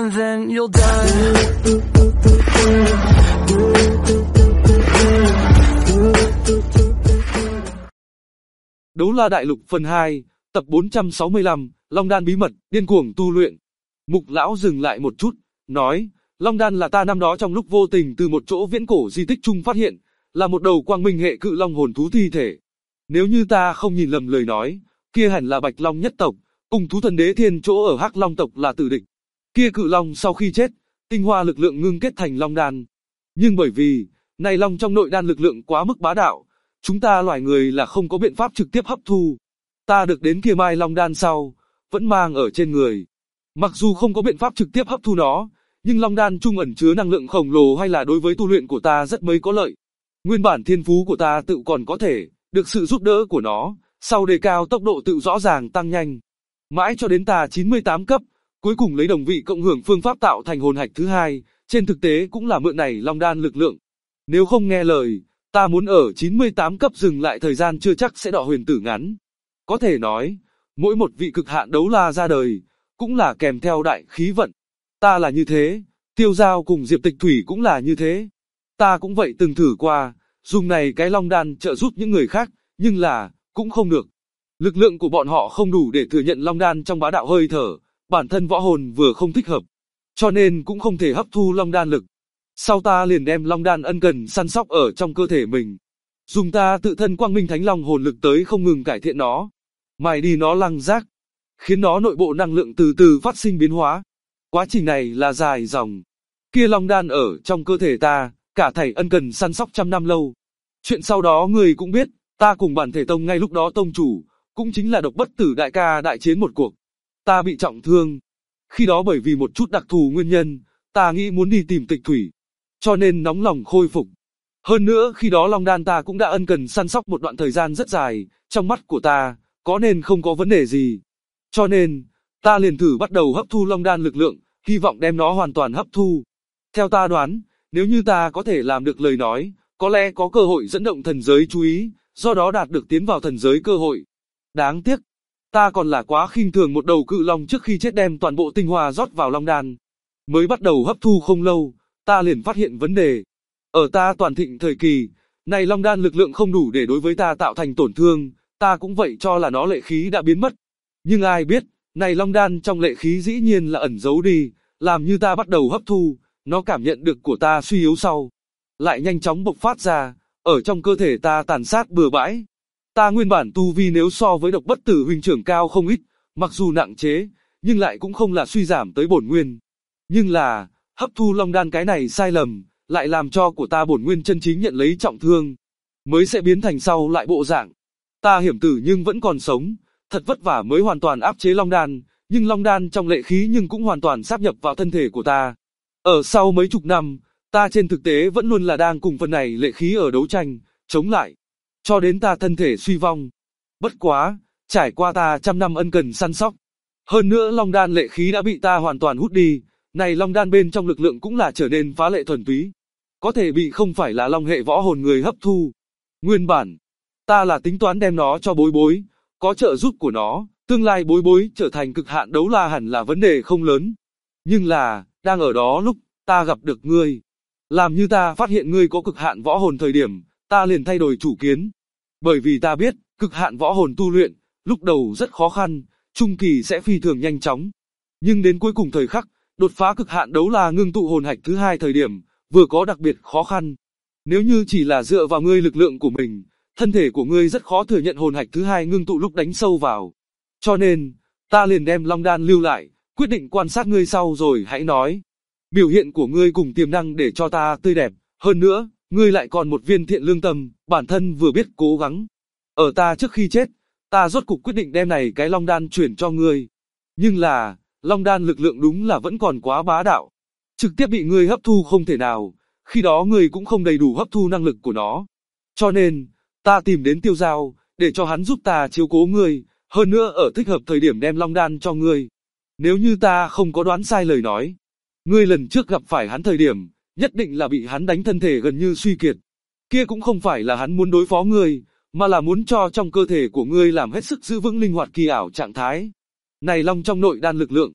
and then you'll die. Đấu La Đại Lục phần 2, tập 465, Long Đan bí mật, điên cuồng tu luyện. Mục lão dừng lại một chút, nói, Long Đan là ta năm đó trong lúc vô tình từ một chỗ viễn cổ di tích chung phát hiện, là một đầu quang minh hệ cự long hồn thú thi thể. Nếu như ta không nhìn lầm lời nói, kia hẳn là Bạch Long nhất tộc, cùng thú thần đế thiên chỗ ở Hắc Long tộc là tử địch. Kia cự long sau khi chết, tinh hoa lực lượng ngưng kết thành Long Đan. Nhưng bởi vì, này long trong nội đan lực lượng quá mức bá đạo, chúng ta loài người là không có biện pháp trực tiếp hấp thu. Ta được đến kia mai Long Đan sau, vẫn mang ở trên người. Mặc dù không có biện pháp trực tiếp hấp thu nó, nhưng Long Đan trung ẩn chứa năng lượng khổng lồ hay là đối với tu luyện của ta rất mấy có lợi. Nguyên bản thiên phú của ta tự còn có thể, được sự giúp đỡ của nó, sau đề cao tốc độ tự rõ ràng tăng nhanh. Mãi cho đến ta 98 cấp, cuối cùng lấy đồng vị cộng hưởng phương pháp tạo thành hồn hạch thứ hai, trên thực tế cũng là mượn này Long Đan lực lượng. Nếu không nghe lời, ta muốn ở 98 cấp dừng lại thời gian chưa chắc sẽ đọ huyền tử ngắn. Có thể nói, mỗi một vị cực hạn đấu la ra đời, cũng là kèm theo đại khí vận. Ta là như thế, Tiêu Giao cùng Diệp Tịch Thủy cũng là như thế. Ta cũng vậy từng thử qua, dùng này cái Long Đan trợ giúp những người khác, nhưng là, cũng không được. Lực lượng của bọn họ không đủ để thừa nhận Long Đan trong bá đạo hơi thở, bản thân võ hồn vừa không thích hợp, cho nên cũng không thể hấp thu Long Đan lực. Sau ta liền đem Long Đan ân cần săn sóc ở trong cơ thể mình. Dùng ta tự thân quang minh thánh long hồn lực tới không ngừng cải thiện nó, mài đi nó lăng rác, khiến nó nội bộ năng lượng từ từ phát sinh biến hóa. Quá trình này là dài dòng. Kia Long Đan ở trong cơ thể ta, cả thảy ân cần săn sóc trăm năm lâu. Chuyện sau đó người cũng biết, ta cùng bản thể tông ngay lúc đó tông chủ, cũng chính là Độc Bất Tử đại ca đại chiến một cuộc. Ta bị trọng thương. Khi đó bởi vì một chút đặc thù nguyên nhân, ta nghĩ muốn đi tìm Tịch Thủy, cho nên nóng lòng khôi phục. Hơn nữa khi đó Long Đan ta cũng đã ân cần săn sóc một đoạn thời gian rất dài, trong mắt của ta, có nên không có vấn đề gì. Cho nên, ta liền thử bắt đầu hấp thu Long Đan lực lượng, hy vọng đem nó hoàn toàn hấp thu. Theo ta đoán, nếu như ta có thể làm được lời nói, có lẽ có cơ hội dẫn động thần giới chú ý, do đó đạt được tiến vào thần giới cơ hội. Đáng tiếc, ta còn là quá khinh thường một đầu cự long trước khi chết đem toàn bộ tinh hoa rót vào Long Đan. Mới bắt đầu hấp thu không lâu, ta liền phát hiện vấn đề. Ở ta toàn thịnh thời kỳ, này Long Đan lực lượng không đủ để đối với ta tạo thành tổn thương, ta cũng vậy cho là nó lệ khí đã biến mất. Nhưng ai biết, này Long Đan trong lệ khí dĩ nhiên là ẩn giấu đi, làm như ta bắt đầu hấp thu, nó cảm nhận được của ta suy yếu sau, lại nhanh chóng bộc phát ra, ở trong cơ thể ta tàn sát bừa bãi. Ta nguyên bản tu vi nếu so với Độc Bất Tử huynh trưởng cao không ít, mặc dù nặng chế, nhưng lại cũng không là suy giảm tới bổn nguyên. Nhưng là, hấp thu Long Đan cái này sai lầm, lại làm cho của ta bổn nguyên chân chính nhận lấy trọng thương, mới sẽ biến thành sau lại bộ dạng. Ta hiểm tử nhưng vẫn còn sống, thật vất vả mới hoàn toàn áp chế Long Đan, nhưng Long Đan trong lệ khí nhưng cũng hoàn toàn sáp nhập vào thân thể của ta. Ở sau mấy chục năm, ta trên thực tế vẫn luôn là đang cùng phần này lệ khí ở đấu tranh, chống lại, cho đến ta thân thể suy vong. Bất quá, trải qua ta trăm năm ân cần săn sóc, hơn nữa Long Đan lệ khí đã bị ta hoàn toàn hút đi, này Long Đan bên trong lực lượng cũng là trở nên phá lệ thuần túy, có thể bị không phải là Long hệ võ hồn người hấp thu. Nguyên bản, ta là tính toán đem nó cho Bối Bối, có trợ giúp của nó, tương lai Bối Bối trở thành cực hạn đấu la hẳn là vấn đề không lớn. Nhưng là, đang ở đó lúc, ta gặp được ngươi. Làm như ta phát hiện ngươi có cực hạn võ hồn thời điểm, ta liền thay đổi chủ kiến. Bởi vì ta biết, cực hạn võ hồn tu luyện, lúc đầu rất khó khăn, trung kỳ sẽ phi thường nhanh chóng. Nhưng đến cuối cùng thời khắc, đột phá cực hạn đấu la ngưng tụ hồn hạch thứ hai thời điểm, vừa có đặc biệt khó khăn. Nếu như chỉ là dựa vào ngươi lực lượng của mình, thân thể của ngươi rất khó thừa nhận hồn hạch thứ hai ngưng tụ lúc đánh sâu vào. Cho nên, ta liền đem Long Đan lưu lại, quyết định quan sát ngươi sau rồi hãy nói. Biểu hiện của ngươi cùng tiềm năng để cho ta tươi đẹp, hơn nữa, ngươi lại còn một viên thiện lương tâm, bản thân vừa biết cố gắng. Ở ta trước khi chết, ta rốt cục quyết định đem này cái Long Đan chuyển cho ngươi. Nhưng là, Long Đan lực lượng đúng là vẫn còn quá bá đạo. Trực tiếp bị ngươi hấp thu không thể nào, khi đó ngươi cũng không đầy đủ hấp thu năng lực của nó. Cho nên, ta tìm đến Tiêu Giao, để cho hắn giúp ta chiếu cố ngươi, hơn nữa ở thích hợp thời điểm đem Long Đan cho ngươi. Nếu như ta không có đoán sai lời nói, ngươi lần trước gặp phải hắn thời điểm, nhất định là bị hắn đánh thân thể gần như suy kiệt. Kia cũng không phải là hắn muốn đối phó ngươi, mà là muốn cho trong cơ thể của ngươi làm hết sức giữ vững linh hoạt kỳ ảo trạng thái. Này Long trong nội đan lực lượng,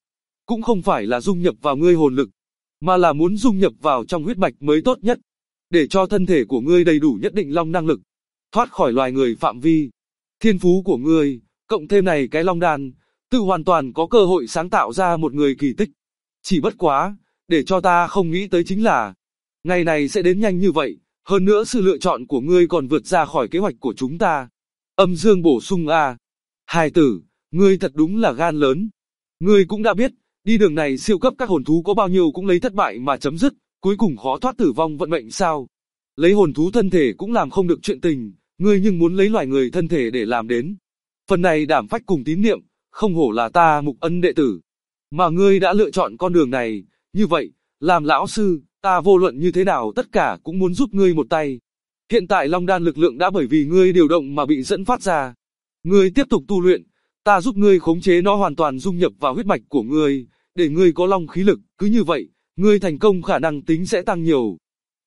cũng không phải là dung nhập vào ngươi hồn lực, mà là muốn dung nhập vào trong huyết mạch mới tốt nhất, để cho thân thể của ngươi đầy đủ nhất định long năng lực, thoát khỏi loài người phạm vi. Thiên phú của ngươi, cộng thêm này cái long đan, tự hoàn toàn có cơ hội sáng tạo ra một người kỳ tích. Chỉ bất quá, để cho ta không nghĩ tới chính là, ngày này sẽ đến nhanh như vậy, hơn nữa sự lựa chọn của ngươi còn vượt ra khỏi kế hoạch của chúng ta. Âm Dương bổ sung hài tử, ngươi thật đúng là gan lớn. Ngươi cũng đã biết, đi đường này siêu cấp các hồn thú có bao nhiêu cũng lấy thất bại mà chấm dứt, cuối cùng khó thoát tử vong vận mệnh sao. Lấy hồn thú thân thể cũng làm không được chuyện tình, ngươi nhưng muốn lấy loài người thân thể để làm đến. Phần này đảm phách cùng tín niệm, không hổ là ta Mục Ân đệ tử. Mà ngươi đã lựa chọn con đường này, như vậy, làm lão sư, ta vô luận như thế nào tất cả cũng muốn giúp ngươi một tay. Hiện tại long đan lực lượng đã bởi vì ngươi điều động mà bị dẫn phát ra. Ngươi tiếp tục tu luyện, ta giúp ngươi khống chế nó hoàn toàn dung nhập vào huyết mạch của ngươi, để ngươi có long khí lực, cứ như vậy, ngươi thành công khả năng tính sẽ tăng nhiều.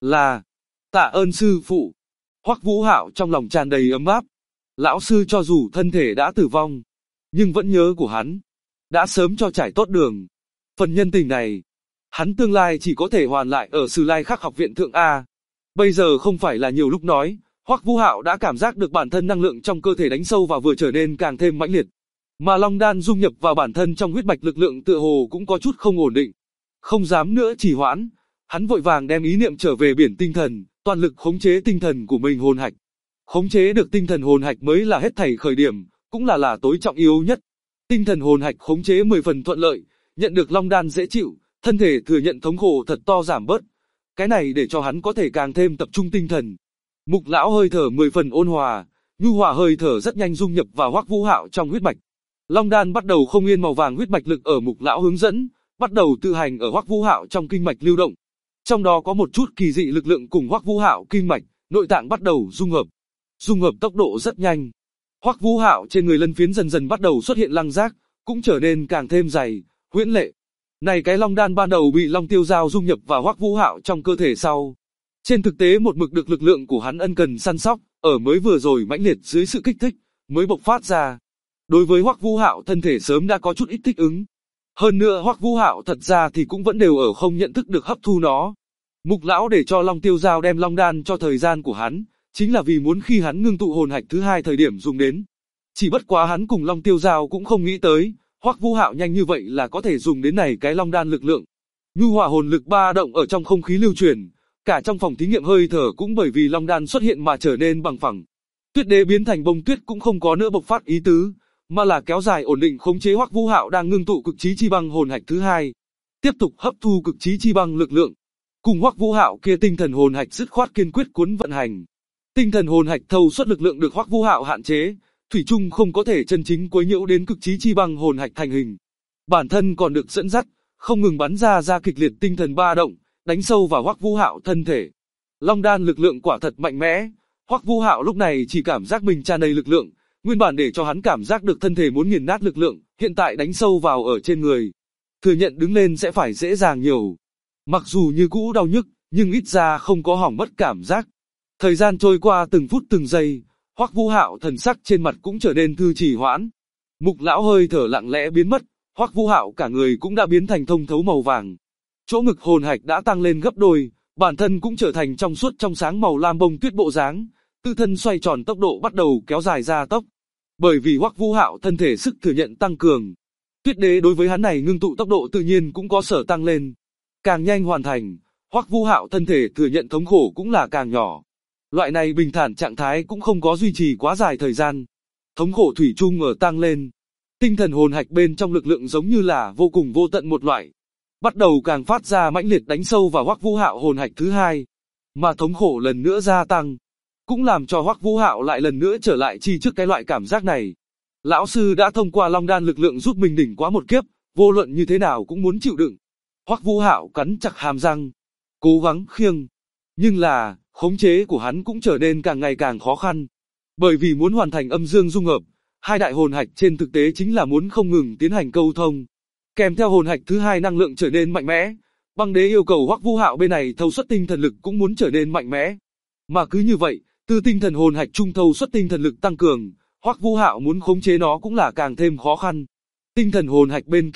Tạ ơn sư phụ. Hoắc Vũ Hạo trong lòng tràn đầy ấm áp. Lão sư cho dù thân thể đã tử vong, nhưng vẫn nhớ của hắn, đã sớm cho trải tốt đường. Phần nhân tình này, hắn tương lai chỉ có thể hoàn lại ở Sử Lai Khắc học viện thượng A. Bây giờ không phải là nhiều lúc nói, Hoắc Vũ Hạo đã cảm giác được bản thân năng lượng trong cơ thể đánh sâu vào vừa trở nên càng thêm mãnh liệt. Mà long đan dung nhập vào bản thân trong huyết mạch lực lượng tựa hồ cũng có chút không ổn định. Không dám nữa trì hoãn, hắn vội vàng đem ý niệm trở về biển tinh thần, toàn lực khống chế tinh thần của mình hồn hạch. Khống chế được tinh thần hồn hạch mới là hết thảy khởi điểm, cũng là tối trọng yếu nhất. Tinh thần hồn hạch khống chế 10 phần thuận lợi, nhận được long đan dễ chịu, thân thể thừa nhận thống khổ thật to giảm bớt. Cái này để cho hắn có thể càng thêm tập trung tinh thần. Mục lão hơi thở 10 phần ôn hòa, nhu hòa hơi thở rất nhanh dung nhập vào Hoắc Vũ Hạo trong huyết mạch. Long đan bắt đầu không yên màu vàng huyết mạch lực ở mục lão hướng dẫn, bắt đầu tự hành ở Hoắc Vũ Hạo trong kinh mạch lưu động. Trong đó có một chút kỳ dị lực lượng cùng Hoắc Vũ Hạo kinh mạch, nội tạng bắt đầu dung hợp. Dung hợp tốc độ rất nhanh. Hoắc Vũ Hạo trên người lân phiến dần dần bắt đầu xuất hiện lăng giác, cũng trở nên càng thêm dày, huyễn lệ. Này cái long đan ban đầu bị long tiêu dao dung nhập vào Hoắc Vũ Hạo trong cơ thể sau. Trên thực tế một mực được lực lượng của hắn ân cần săn sóc, ở mới vừa rồi mãnh liệt dưới sự kích thích, mới bộc phát ra. Đối với Hoắc Vũ Hạo thân thể sớm đã có chút ít thích ứng. Hơn nữa Hoắc Vũ Hạo thật ra thì cũng vẫn đều ở không nhận thức được hấp thu nó. Mục lão để cho long tiêu dao đem long đan cho thời gian của hắn, chính là vì muốn khi hắn ngưng tụ hồn hạch thứ hai thời điểm dùng đến. Chỉ bất quá hắn cùng long tiêu dao cũng không nghĩ tới, Hoắc Vũ Hạo nhanh như vậy là có thể dùng đến này cái long đan lực lượng. Nhu hòa hồn lực ba động ở trong không khí lưu truyền, cả trong phòng thí nghiệm hơi thở cũng bởi vì long đan xuất hiện mà trở nên bằng phẳng. Tuyết đế biến thành bông tuyết cũng không có nữa bộc phát ý tứ, mà là kéo dài ổn định khống chế Hoắc Vũ Hạo đang ngưng tụ cực chí chi băng hồn hạch thứ hai, tiếp tục hấp thu cực chí chi băng lực lượng. Cùng Hoắc Vũ Hạo kia tinh thần hồn hạch dứt khoát kiên quyết cuốn vận hành. Tinh thần hồn hạch thâu suất lực lượng được Hoắc Vũ Hạo hạn chế, thủy chung không có thể chân chính quấy nhiễu đến cực chí chi băng hồn hạch thành hình. Bản thân còn được dẫn dắt, không ngừng bắn ra kịch liệt tinh thần ba động, đánh sâu vào Hoắc Vũ Hạo thân thể. Long đan lực lượng quả thật mạnh mẽ, Hoắc Vũ Hạo lúc này chỉ cảm giác mình tràn đầy lực lượng, nguyên bản để cho hắn cảm giác được thân thể muốn nghiền nát lực lượng, hiện tại đánh sâu vào ở trên người. Thừa nhận đứng lên sẽ phải dễ dàng nhiều. Mặc dù như cũ đau nhức, nhưng ít ra không có hỏng mất cảm giác. Thời gian trôi qua từng phút từng giây, Hoắc Vũ Hạo thần sắc trên mặt cũng trở nên thư trì hoãn. Mục lão hơi thở lặng lẽ biến mất, Hoắc Vũ Hạo cả người cũng đã biến thành thông thấu màu vàng. Chỗ ngực hồn hạch đã tăng lên gấp đôi, bản thân cũng trở thành trong suốt trong sáng màu lam bông tuyết bộ dáng, tự thân xoay tròn tốc độ bắt đầu kéo dài ra tốc. Bởi vì Hoắc Vũ Hạo thân thể sức thừa nhận tăng cường, Tuyết đế đối với hắn này ngưng tụ tốc độ tự nhiên cũng có sở tăng lên. Càng nhanh hoàn thành, Hoắc Vũ Hạo thân thể thừa nhận thống khổ cũng là càng nhỏ. Loại này bình thản trạng thái cũng không có duy trì quá dài thời gian. Thống khổ thủy chung ở tăng lên. Tinh thần hồn hạch bên trong lực lượng giống như là vô cùng vô tận một loại. Bắt đầu càng phát ra mãnh liệt đánh sâu vào Hoắc Vũ Hạo hồn hạch thứ hai. Mà thống khổ lần nữa gia tăng. Cũng làm cho Hoắc Vũ Hạo lại lần nữa trở lại chi trước cái loại cảm giác này. Lão sư đã thông qua long đan lực lượng giúp mình đỉnh quá một kiếp, vô luận như thế nào cũng muốn chịu đựng. Hoắc Vũ Hạo cắn chặt hàm răng, cố gắng khiêng. Nhưng là, khống chế của hắn cũng trở nên càng ngày càng khó khăn. Bởi vì muốn hoàn thành âm dương dung hợp, hai đại hồn hạch trên thực tế chính là muốn không ngừng tiến hành câu thông. Kèm theo hồn hạch thứ hai năng lượng trở nên mạnh mẽ, băng đế yêu cầu Hoắc Vũ Hạo bên này thâu xuất tinh thần lực cũng muốn trở nên mạnh mẽ. Mà cứ như vậy, từ tinh thần hồn hạch trung thâu xuất tinh thần lực tăng cường, Hoắc Vũ Hạo muốn khống chế nó cũng là càng thêm khó khăn. Tinh thần hồn hạch bên kia,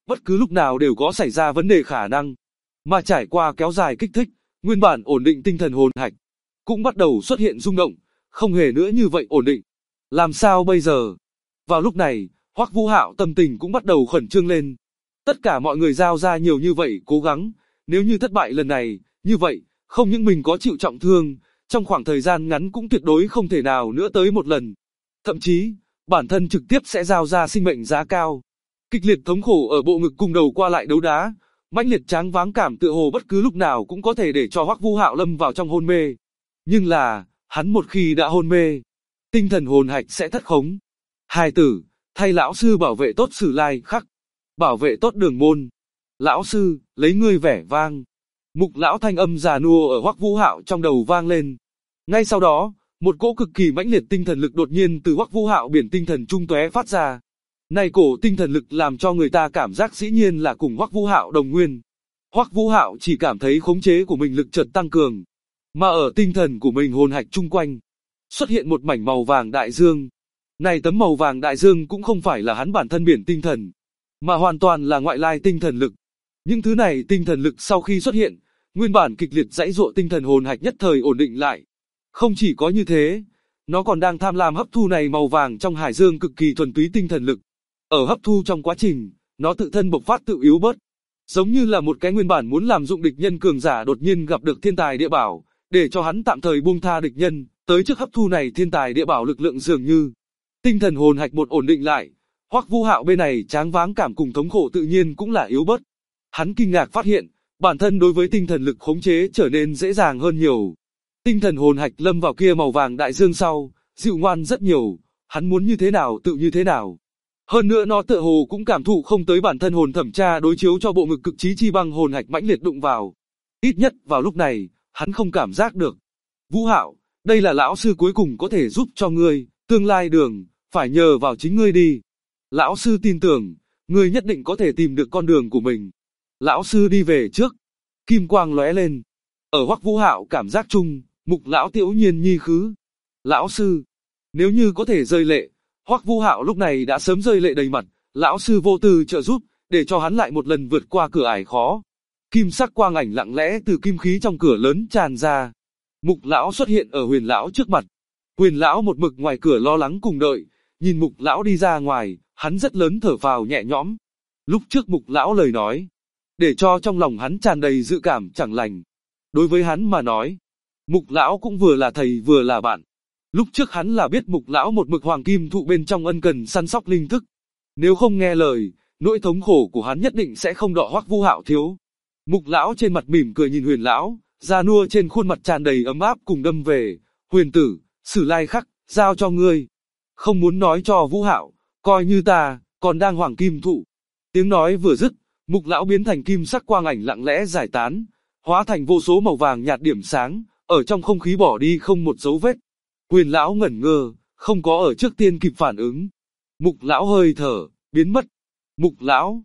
bất cứ lúc nào đều có xảy ra vấn đề khả năng. Mà trải qua kéo dài kích thích, nguyên bản ổn định tinh thần hồn hạch cũng bắt đầu xuất hiện rung động, không hề nữa như vậy ổn định. Làm sao bây giờ? Vào lúc này, Hoắc Vũ Hạo tâm tình cũng bắt đầu khẩn trương lên. Tất cả mọi người giao ra nhiều như vậy cố gắng, nếu như thất bại lần này, như vậy, không những mình có chịu trọng thương, trong khoảng thời gian ngắn cũng tuyệt đối không thể nào nữa tới một lần. Thậm chí, bản thân trực tiếp sẽ giao ra sinh mệnh giá cao. Kịch liệt thống khổ ở bộ ngực cùng đầu qua lại đấu đá, mãnh liệt tráng váng cảm tựa hồ bất cứ lúc nào cũng có thể để cho Hoắc Vũ Hạo lâm vào trong hôn mê. Nhưng là, hắn một khi đã hôn mê, tinh thần hồn hạch sẽ thất khống. Hài tử, thay lão sư bảo vệ tốt Sử Lai Khắc, bảo vệ tốt Đường Môn. Lão sư, lấy ngươi vẻ vang. Mục lão thanh âm già nua ở Hoắc Vũ Hạo trong đầu vang lên. Ngay sau đó, một cỗ cực kỳ mãnh liệt tinh thần lực đột nhiên từ Hoắc Vũ Hạo biển tinh thần trung tóe phát ra. Này cổ tinh thần lực làm cho người ta cảm giác dĩ nhiên là cùng Hoắc Vũ Hạo đồng nguyên. Hoắc Vũ Hạo chỉ cảm thấy khống chế của mình lực chợt tăng cường, mà ở tinh thần của mình hồn hạch chung quanh xuất hiện một mảnh màu vàng đại dương. Này tấm màu vàng đại dương cũng không phải là hắn bản thân biển tinh thần, mà hoàn toàn là ngoại lai tinh thần lực. Những thứ này tinh thần lực sau khi xuất hiện, nguyên bản kịch liệt giãy giụa tinh thần hồn hạch nhất thời ổn định lại. Không chỉ có như thế, nó còn đang tham lam hấp thu này màu vàng trong hải dương cực kỳ thuần túy tinh thần lực. Ở hấp thu trong quá trình, nó tự thân bộc phát tự yếu bớt. Giống như là một cái nguyên bản muốn làm dụng địch nhân cường giả đột nhiên gặp được thiên tài địa bảo, để cho hắn tạm thời buông tha địch nhân, tới trước hấp thu này thiên tài địa bảo lực lượng dường như. Tinh thần hồn hạch một ổn định lại, Hoắc Vũ Hạo bên này tráng váng cảm cùng thống khổ tự nhiên cũng là yếu bớt. Hắn kinh ngạc phát hiện, bản thân đối với tinh thần lực khống chế trở nên dễ dàng hơn nhiều. Tinh thần hồn hạch lâm vào kia màu vàng đại dương sau, dịu ngoan rất nhiều, hắn muốn như thế nào tự như thế nào. Hơn nữa nó tựa hồ cũng cảm thụ không tới bản thân hồn thẩm tra đối chiếu cho bộ ngực cực trí chi băng hồn hạch mãnh liệt đụng vào. Ít nhất vào lúc này, hắn không cảm giác được. Vũ Hạo, đây là lão sư cuối cùng có thể giúp cho ngươi, tương lai đường, phải nhờ vào chính ngươi đi. Lão sư tin tưởng, ngươi nhất định có thể tìm được con đường của mình. Lão sư đi về trước. Kim quang lóe lên. Ở Hoắc Vũ Hạo cảm giác chung, Mục lão Tiểu Nhiên nhi khứ. Lão sư, nếu như có thể rơi lệ, Hoắc Vũ Hạo lúc này đã sớm rơi lệ đầy mặt, lão sư vô tư trợ giúp, để cho hắn lại một lần vượt qua cửa ải khó. Kim sắc quang ảnh lặng lẽ từ kim khí trong cửa lớn tràn ra. Mục lão xuất hiện ở Huyền lão trước mặt. Huyền lão một mực ngoài cửa lo lắng cùng đợi, nhìn Mục lão đi ra ngoài, hắn rất lớn thở phào nhẹ nhõm. Lúc trước Mục lão lời nói, để cho trong lòng hắn tràn đầy dự cảm chẳng lành. Đối với hắn mà nói, Mục lão cũng vừa là thầy vừa là bạn. Lúc trước hắn là biết Mục lão một mực hoàng kim thụ bên trong ân cần săn sóc linh thức. Nếu không nghe lời, nỗi thống khổ của hắn nhất định sẽ không đọ Hoắc Vũ Hạo thiếu. Mục lão trên mặt mỉm cười nhìn Huyền lão, già nua trên khuôn mặt tràn đầy ấm áp cùng đâm về. Huyền tử, Sử Lai Khắc, giao cho ngươi. Không muốn nói cho Vũ Hạo, coi như ta, còn đang hoàng kim thụ. Tiếng nói vừa dứt, Mục lão biến thành kim sắc quang ảnh lặng lẽ giải tán, hóa thành vô số màu vàng nhạt điểm sáng, ở trong không khí bỏ đi không một dấu vết. Huyền lão ngẩn ngơ, không có ở trước tiên kịp phản ứng. Mục lão hơi thở, biến mất. Mục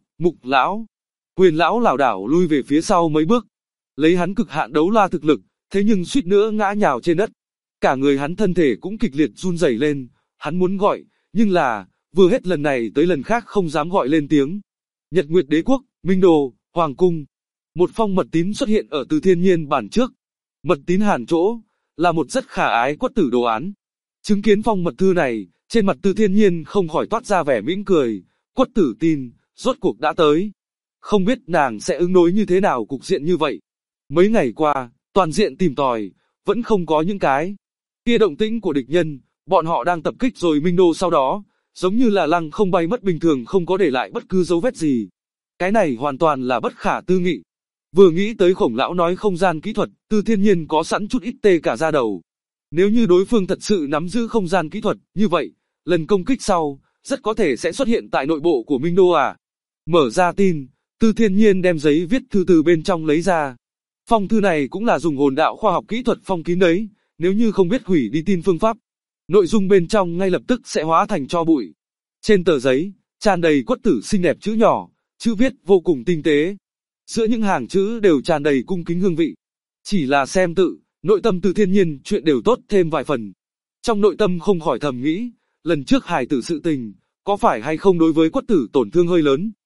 lão. Huyền lão lảo đảo lui về phía sau mấy bước. Lấy hắn cực hạn đấu la thực lực, thế nhưng suýt nữa ngã nhào trên đất. Cả người hắn thân thể cũng kịch liệt run rẩy lên, hắn muốn gọi, nhưng là, vừa hết lần này tới lần khác không dám gọi lên tiếng. Nhật Nguyệt Đế quốc, Minh Đồ, Hoàng cung. Một phong mật tín xuất hiện ở Từ Thiên Nhiên bản trước. Mật tín hàn chỗ, là một rất khả ái quất tử đồ án. Chứng kiến phong mật thư này, trên mặt Từ Thiên Nhiên không khỏi toát ra vẻ mỉm cười. Quất tử tin, rốt cuộc đã tới. Không biết nàng sẽ ứng đối như thế nào cục diện như vậy. Mấy ngày qua, toàn diện tìm tòi, vẫn không có những cái kia động tĩnh của địch nhân, bọn họ đang tập kích rồi Minh Đô sau đó, giống như là lăng không bay mất bình thường không có để lại bất cứ dấu vết gì. Cái này hoàn toàn là bất khả tư nghị. Vừa nghĩ tới Khổng lão nói không gian kỹ thuật, Từ Thiên Nhiên có sẵn chút ít tê cả da đầu. Nếu như đối phương thật sự nắm giữ không gian kỹ thuật, như vậy, lần công kích sau, rất có thể sẽ xuất hiện tại nội bộ của Minh Đô à. Mở ra tin, Từ Thiên Nhiên đem giấy viết thư từ bên trong lấy ra. Phong thư này cũng là dùng hồn đạo khoa học kỹ thuật phong kín đấy, nếu như không biết hủy đi tin phương pháp, nội dung bên trong ngay lập tức sẽ hóa thành tro bụi. Trên tờ giấy, tràn đầy quất tử xinh đẹp chữ nhỏ, chữ viết vô cùng tinh tế. Giữa những hàng chữ đều tràn đầy cung kính hương vị. Chỉ là xem tự, nội tâm Từ Thiên Nhiên chuyện đều tốt thêm vài phần. Trong nội tâm không khỏi thầm nghĩ, lần trước hài tử sự tình, có phải hay không đối với quất tử tổn thương hơi lớn.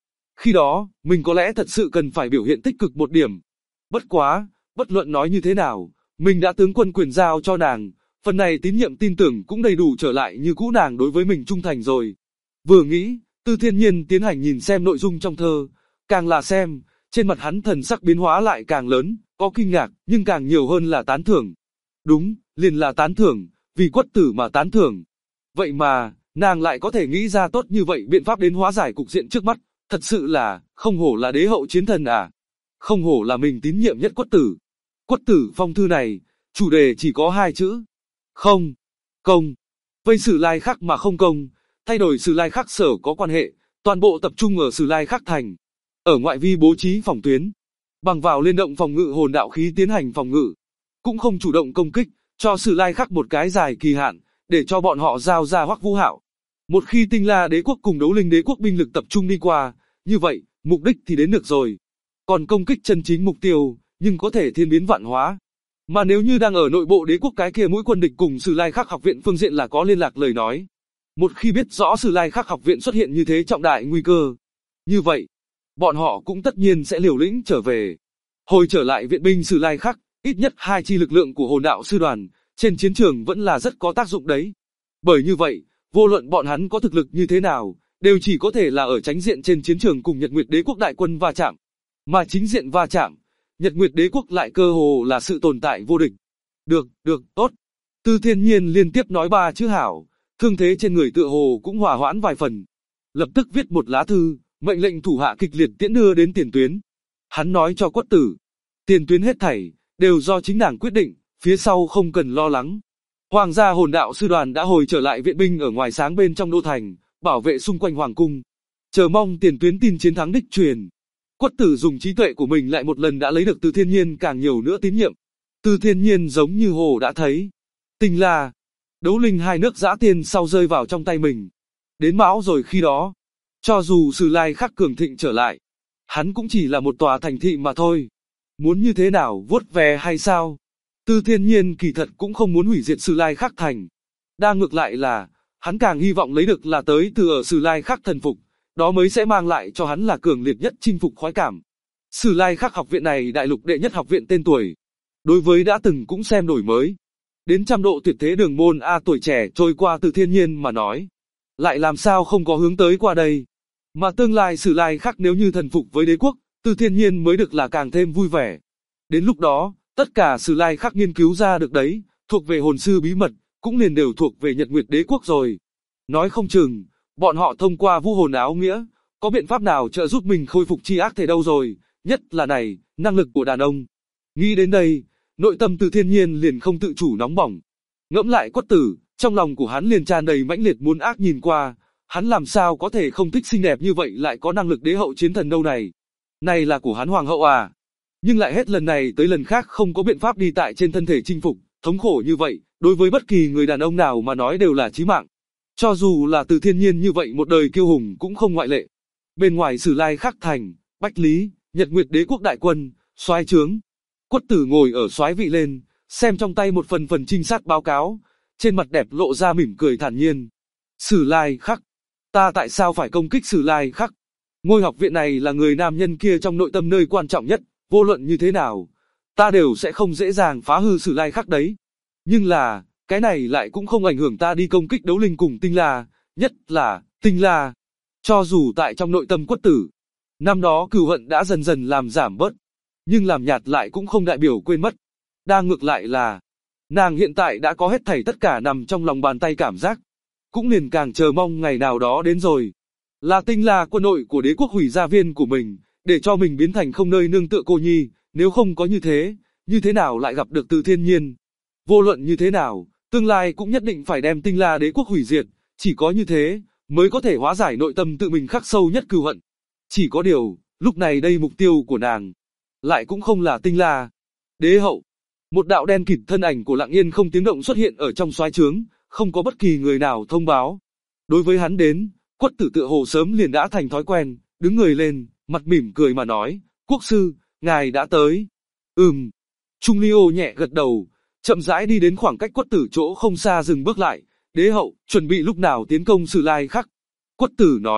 Khi đó, mình có lẽ thật sự cần phải biểu hiện tích cực một điểm. Bất quá, bất luận nói như thế nào, mình đã tướng quân quyền giao cho nàng, phần này tín nhiệm tin tưởng cũng đầy đủ trở lại như cũ nàng đối với mình trung thành rồi. Vừa nghĩ, Tư Thiên Nhiên tiến hành nhìn xem nội dung trong thơ, càng là xem, trên mặt hắn thần sắc biến hóa lại càng lớn, có kinh ngạc, nhưng càng nhiều hơn là tán thưởng. Đúng, liền là tán thưởng, vì Quất Tử mà tán thưởng. Vậy mà, nàng lại có thể nghĩ ra tốt như vậy biện pháp đến hóa giải cục diện trước mắt, thật sự là, không hổ là đế hậu chiến thần à. Không hổ là mình tín nhiệm nhất Quất Tử. Quất Tử phong thư này, chủ đề chỉ có 2 chữ. Không. Công. Vây Sử Lai Khắc mà không công, thay đổi Sử Lai Khắc sở có quan hệ, toàn bộ tập trung ở Sử Lai Khắc thành. Ở ngoại vi bố trí phòng tuyến. Bằng vào liên động phòng ngự hồn đạo khí tiến hành phòng ngự. Cũng không chủ động công kích, cho Sử Lai Khắc một cái dài kỳ hạn, để cho bọn họ giao ra Hoắc Vũ Hạo. Một khi Tinh La đế quốc cùng Đấu Linh đế quốc binh lực tập trung đi qua, như vậy, mục đích thì đến được rồi. Còn công kích chân chính mục tiêu, nhưng có thể thiên biến vạn hóa. Mà nếu như đang ở nội bộ đế quốc cái kia mũi quân địch cùng Sử Lai Khắc học viện phương diện là có liên lạc lời nói. Một khi biết rõ Sử Lai Khắc học viện xuất hiện như thế trọng đại nguy cơ. Như vậy, bọn họ cũng tất nhiên sẽ liều lĩnh trở về. Hồi trở lại viện binh Sử Lai Khắc, ít nhất 2 chi lực lượng của hồn đạo sư đoàn, trên chiến trường vẫn là rất có tác dụng đấy. Bởi như vậy, vô luận bọn hắn có thực lực như thế nào, đều chỉ có thể là ở tránh diện trên chiến trường cùng Nhật Nguyệt đế quốc đại quân va chạm. Mà chính diện va chạm, Nhật Nguyệt đế quốc lại cơ hồ là sự tồn tại vô địch. Được, tốt. Tư Thiên Nhiên liên tiếp nói 3 chữ hảo, thương thế trên người tựa hồ cũng hòa hoãn vài phần. Lập tức viết một lá thư, mệnh lệnh thủ hạ kịch liệt tiễn đưa đến tiền tuyến. Hắn nói cho Quất Tử, tiền tuyến hết thảy, đều do chính nàng quyết định, phía sau không cần lo lắng. Hoàng gia hồn đạo sư đoàn đã hồi trở lại viện binh ở ngoài sáng bên trong đô thành, bảo vệ xung quanh hoàng cung. Chờ mong tiền tuyến tin chiến thắng đích truyền. Quất Tử dùng trí tuệ của mình lại một lần đã lấy được Từ Thiên Nhiên càng nhiều nữa tín nhiệm. Từ Thiên Nhiên giống như hồ đã thấy. Tinh La, Đấu Linh hai nước dã tiên sau rơi vào trong tay mình. Đến Mão rồi khi đó, cho dù Sử Lai Khắc cường thịnh trở lại, hắn cũng chỉ là một tòa thành thị mà thôi. Muốn như thế nào vuốt ve hay sao? Tư Thiên Nhiên kỳ thật cũng không muốn hủy diệt Sử Lai Khắc thành. Đa ngược lại là, hắn càng hy vọng lấy được là tới từ ở Sử Lai Khắc thần phục, đó mới sẽ mang lại cho hắn là cường liệt nhất chinh phục khoái cảm. Sử Lai Khắc học viện này đại lục đệ nhất học viện tên tuổi. Đối với đã từng cũng xem đổi mới. Đến trăm độ tuyệt thế đường môn A tuổi trẻ trôi qua Từ Thiên Nhiên mà nói. Lại làm sao không có hướng tới qua đây. Mà tương lai Sử Lai Khắc nếu như thần phục với đế quốc, Từ Thiên Nhiên mới được là càng thêm vui vẻ. Đến lúc đó, tất cả Sử Lai Khắc nghiên cứu ra được đấy, thuộc về hồn sư bí mật, cũng liền đều thuộc về Nhật Nguyệt đế quốc rồi. Nói không chừng, bọn họ thông qua vũ hồn áo nghĩa, có biện pháp nào trợ giúp mình khôi phục chi ác thể đâu rồi, nhất là này, năng lực của đàn ông. Nghĩ đến đây, nội tâm Từ Thiên Nhiên liền không tự chủ nóng bỏng. Ngẫm lại Quất Tử, trong lòng của hắn liền tràn đầy mãnh liệt muốn ác nhìn qua, hắn làm sao có thể không thích xinh đẹp như vậy lại có năng lực đế hậu chiến thần đâu này. Này là của hắn hoàng hậu à. Nhưng lại hết lần này tới lần khác không có biện pháp đi tại trên thân thể chinh phục, thống khổ như vậy, đối với bất kỳ người đàn ông nào mà nói đều là chí mạng. Cho dù là Từ Thiên Nhiên như vậy một đời kiêu hùng cũng không ngoại lệ. Bên ngoài Sử Lai Khắc thành, Bách Lý, Nhật Nguyệt đế quốc đại quân, soái trướng. Quất Tử ngồi ở soái vị lên, xem trong tay một phần trinh sát báo cáo, trên mặt đẹp lộ ra mỉm cười thản nhiên. Sử Lai Khắc, ta tại sao phải công kích Sử Lai Khắc? Ngôi học viện này là người nam nhân kia trong nội tâm nơi quan trọng nhất, vô luận như thế nào, ta đều sẽ không dễ dàng phá hư Sử Lai Khắc đấy. Nhưng là, cái này lại cũng không ảnh hưởng ta đi công kích Đấu Linh cùng Tinh La, nhất là Tinh La. Cho dù tại trong nội tâm Quất Tử, năm đó cừu hận đã dần dần làm giảm bớt, nhưng làm nhạt lại cũng không đại biểu quên mất. Đa ngược lại là, nàng hiện tại đã có hết thảy tất cả nằm trong lòng bàn tay cảm giác, cũng liền càng chờ mong ngày nào đó đến rồi. Là Tinh La quân đội của đế quốc hủy gia viên của mình, để cho mình biến thành không nơi nương tựa cô nhi, nếu không có như thế nào lại gặp được Từ Thiên Nhiên. Vô luận như thế nào, tương lai cũng nhất định phải đem Tinh La đế quốc hủy diệt, chỉ có như thế, mới có thể hóa giải nội tâm tự mình khắc sâu nhất cừu hận. Chỉ có điều, lúc này đây mục tiêu của nàng, lại cũng không là Tinh La đế hậu. Một đạo đen kịt thân ảnh của Lặng Yên không tiếng động xuất hiện ở trong soái trướng, không có bất kỳ người nào thông báo. Đối với hắn đến, Quất Tử tựa hồ sớm liền đã thành thói quen, đứng người lên, mặt mỉm cười mà nói, quốc sư, ngài đã tới. Trung Ly Ô nhẹ gật đầu, chậm rãi đi đến khoảng cách Quất Tử chỗ không xa dừng bước lại, đế hậu, chuẩn bị lúc nào tiến công Sử Lai Khắc. Quất Tử nói,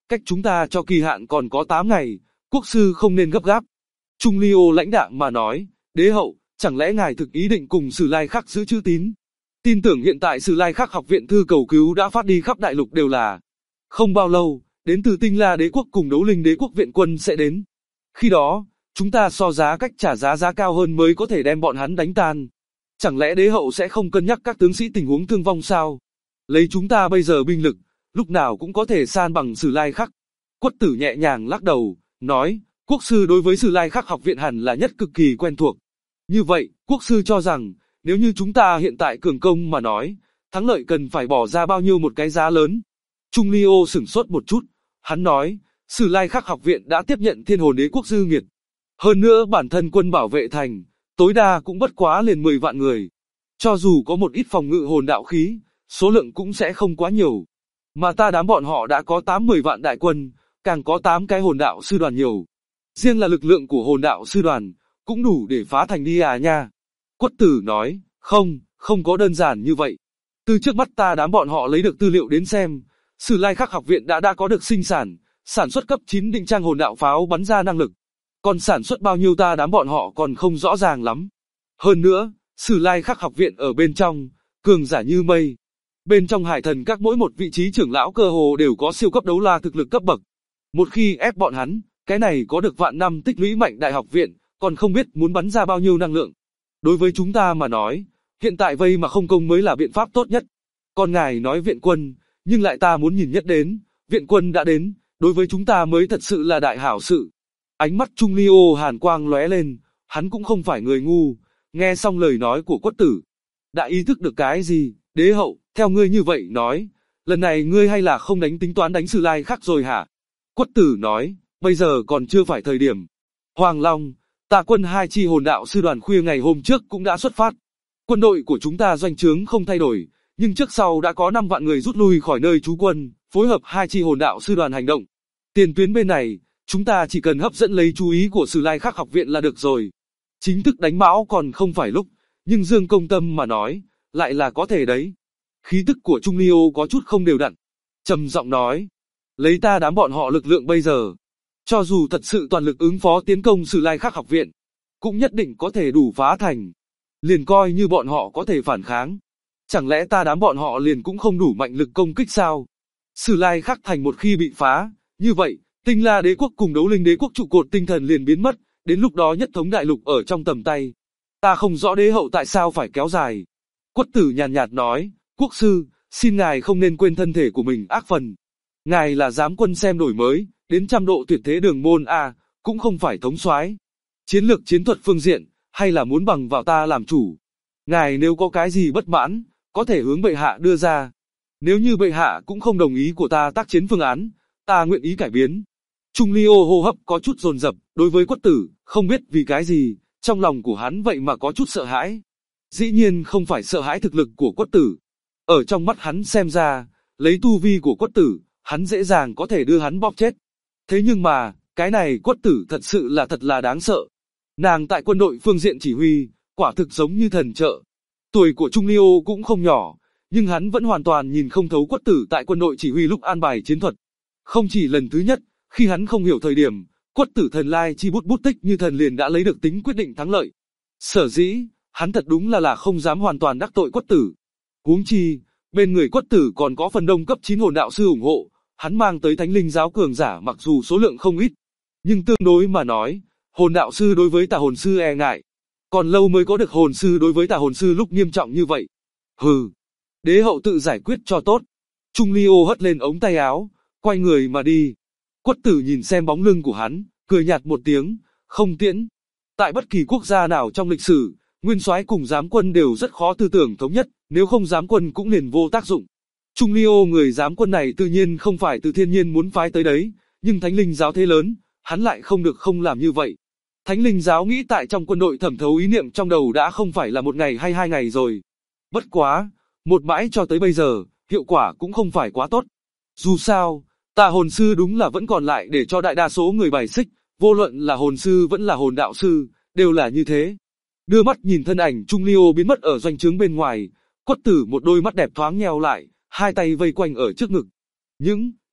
cách chúng ta cho kỳ hạn còn có 8 ngày, quốc sư không nên gấp gáp. Trung Ly Ô lãnh đạm mà nói, đế hậu, chẳng lẽ ngài thực ý định cùng Sử Lai Khắc giữ chữ tín? Tin tưởng hiện tại Sử Lai Khắc học viện thư cầu cứu đã phát đi khắp đại lục đều là. Không bao lâu, đến từ Tinh La đế quốc cùng Đấu Linh đế quốc viện quân sẽ đến. Khi đó, chúng ta so giá cách trả giá cao hơn mới có thể đem bọn hắn đánh tan. Chẳng lẽ đế hậu sẽ không cân nhắc các tướng sĩ tình huống thương vong sao? Lấy chúng ta bây giờ binh lực, lúc nào cũng có thể san bằng Sử Lai Khắc. Quất Tử nhẹ nhàng lắc đầu, nói, quốc sư đối với Sử Lai Khắc học viện hẳn là nhất cực kỳ quen thuộc. Như vậy, quốc sư cho rằng, nếu như chúng ta hiện tại cường công mà nói, thắng lợi cần phải bỏ ra bao nhiêu một cái giá lớn? Trung Ly Ô sửng sốt một chút, hắn nói, Sử Lai Khắc học viện đã tiếp nhận Thiên Hồn đế quốc dư nghiệt. Hơn nữa bản thân quân bảo vệ thành, tối đa cũng bất quá liền 10 vạn người. Cho dù có một ít phòng ngự hồn đạo khí, số lượng cũng sẽ không quá nhiều. Mà ta đám bọn họ đã có 8-10 vạn đại quân, càng có 8 cái hồn đạo sư đoàn nhiều. Riêng là lực lượng của hồn đạo sư đoàn, cũng đủ để phá thành đi à nha. Quất Tử nói, không có đơn giản như vậy. Từ trước mắt ta đám bọn họ lấy được tư liệu đến xem, Sử Lai Khắc học viện đã có được sinh sản xuất cấp 9 định trang hồn đạo pháo bắn ra năng lực. Còn sản xuất bao nhiêu ta đám bọn họ còn không rõ ràng lắm. Hơn nữa, Sử Lai Khắc học viện ở bên trong, cường giả như mây. Bên trong hải thần các mỗi một vị trí trưởng lão cơ hồ đều có siêu cấp đấu la thực lực cấp bậc. Một khi ép bọn hắn, cái này có được vạn năm tích lũy mạnh đại học viện, còn không biết muốn bắn ra bao nhiêu năng lượng. Đối với chúng ta mà nói, hiện tại vây mà không công mới là biện pháp tốt nhất. Còn ngài nói viện quân, nhưng lại ta muốn nhìn nhất đến, viện quân đã đến, đối với chúng ta mới thật sự là đại hảo sự. Ánh mắt Trung Ly Ô hàn quang lóe lên, hắn cũng không phải người ngu, nghe xong lời nói của Quất Tử. Đã ý thức được cái gì, đế hậu, theo ngươi như vậy nói, lần này ngươi hay là không tính toán đánh Sử Lai Khắc rồi hả? Quất Tử nói, bây giờ còn chưa phải thời điểm. Hoàng Long, Tà quân 2 chi hồn đạo sư đoàn khuya ngày hôm trước cũng đã xuất phát. Quân đội của chúng ta doanh trướng không thay đổi, nhưng trước sau đã có 5 vạn người rút lui khỏi nơi trú quân, phối hợp 2 chi hồn đạo sư đoàn hành động. Tiền tuyến bên này, chúng ta chỉ cần hấp dẫn lấy chú ý của Sử Lai Khắc học viện là được rồi. Chính thức đánh Mão còn không phải lúc, nhưng Dương Công Tâm mà nói, lại là có thể đấy. Khí tức của Trung Ly Ô có chút không đều đặn. Trầm giọng nói, lấy ta đám bọn họ lực lượng bây giờ, cho dù thật sự toàn lực ứng phó tiến công Sử Lai Khắc học viện, cũng nhất định có thể đủ phá thành. Liền coi như bọn họ có thể phản kháng. Chẳng lẽ ta đám bọn họ liền cũng không đủ mạnh lực công kích sao? Sử Lai Khắc thành một khi bị phá, như vậy, Tinh La đế quốc cùng Đấu Linh đế quốc trụ cột tinh thần liền biến mất, đến lúc đó nhất thống đại lục ở trong tầm tay. Ta không rõ đế hậu tại sao phải kéo dài. Quất Tử nhàn nhạt nói, quốc sư, xin ngài không nên quên thân thể của mình ác phần. Ngài là giám quân xem đổi mới, đến 100 độ tuyệt thế đường môn a, cũng không phải thống soái. Chiến lược chiến thuật phương diện, hay là muốn bằng vào ta làm chủ. Ngài nếu có cái gì bất mãn, có thể hướng bệ hạ đưa ra. Nếu như bệ hạ cũng không đồng ý của ta tác chiến phương án, ta nguyện ý cải biến. Trung Ly Ô hô hấp có chút dồn dập, đối với Quất Tử, không biết vì cái gì, trong lòng của hắn vậy mà có chút sợ hãi. Dĩ nhiên không phải sợ hãi thực lực của Quất Tử. Ở trong mắt hắn xem ra, lấy tu vi của Quất Tử, hắn dễ dàng có thể đưa hắn bóp chết. Thế nhưng mà, cái này Quất Tử thật sự là thật là đáng sợ. Nàng tại quân đội phương diện chỉ huy, quả thực giống như thần trợ. Tuổi của Trung Ly Ô cũng không nhỏ, nhưng hắn vẫn hoàn toàn nhìn không thấu Quất Tử tại quân đội chỉ huy lúc an bài chiến thuật. Không chỉ lần thứ nhất, khi hắn không hiểu thời điểm, Quất Tử thần lai chi bút tích như thần liền đã lấy được tính quyết định thắng lợi. Sở dĩ, hắn thật đúng là không dám hoàn toàn đắc tội Quất Tử. Huống chi, bên người Quất Tử còn có phần đông cấp 9 hồn đạo sư ủng hộ, hắn mang tới Thánh Linh giáo cường giả mặc dù số lượng không ít, nhưng tương đối mà nói, hồn đạo sư đối với tà hồn sư e ngại. Còn lâu mới có được hồn sư đối với tà hồn sư lúc nghiêm trọng như vậy. Hừ, đế hậu tự giải quyết cho tốt. Trung Ly Ô hất lên ống tay áo, quay người mà đi. Quất Tử nhìn xem bóng lưng của hắn, cười nhạt một tiếng, không tiễn. Tại bất kỳ quốc gia nào trong lịch sử, nguyên soái cùng giám quân đều rất khó tư tưởng thống nhất, nếu không giám quân cũng liền vô tác dụng. Trung Ly Ô người giám quân này tự nhiên không phải từ thiên nhiên muốn phái tới đấy, nhưng Thánh Linh giáo thế lớn, hắn lại không được không làm như vậy. Thánh Linh giáo nghĩ tại trong quân đội thẩm thấu ý niệm trong đầu đã không phải là 1 ngày hay 2 ngày rồi. Bất quá, một mãi cho tới bây giờ, hiệu quả cũng không phải quá tốt. Dù sao, tà hồn sư đúng là vẫn còn lại để cho đại đa số người bài xích, vô luận là hồn sư vẫn là hồn đạo sư, đều là như thế. Đưa mắt nhìn thân ảnh Trung Ly Ô biến mất ở doanh trướng bên ngoài, Quất Tử một đôi mắt đẹp thoáng nheo lại, hai tay vây quanh ở trước ngực.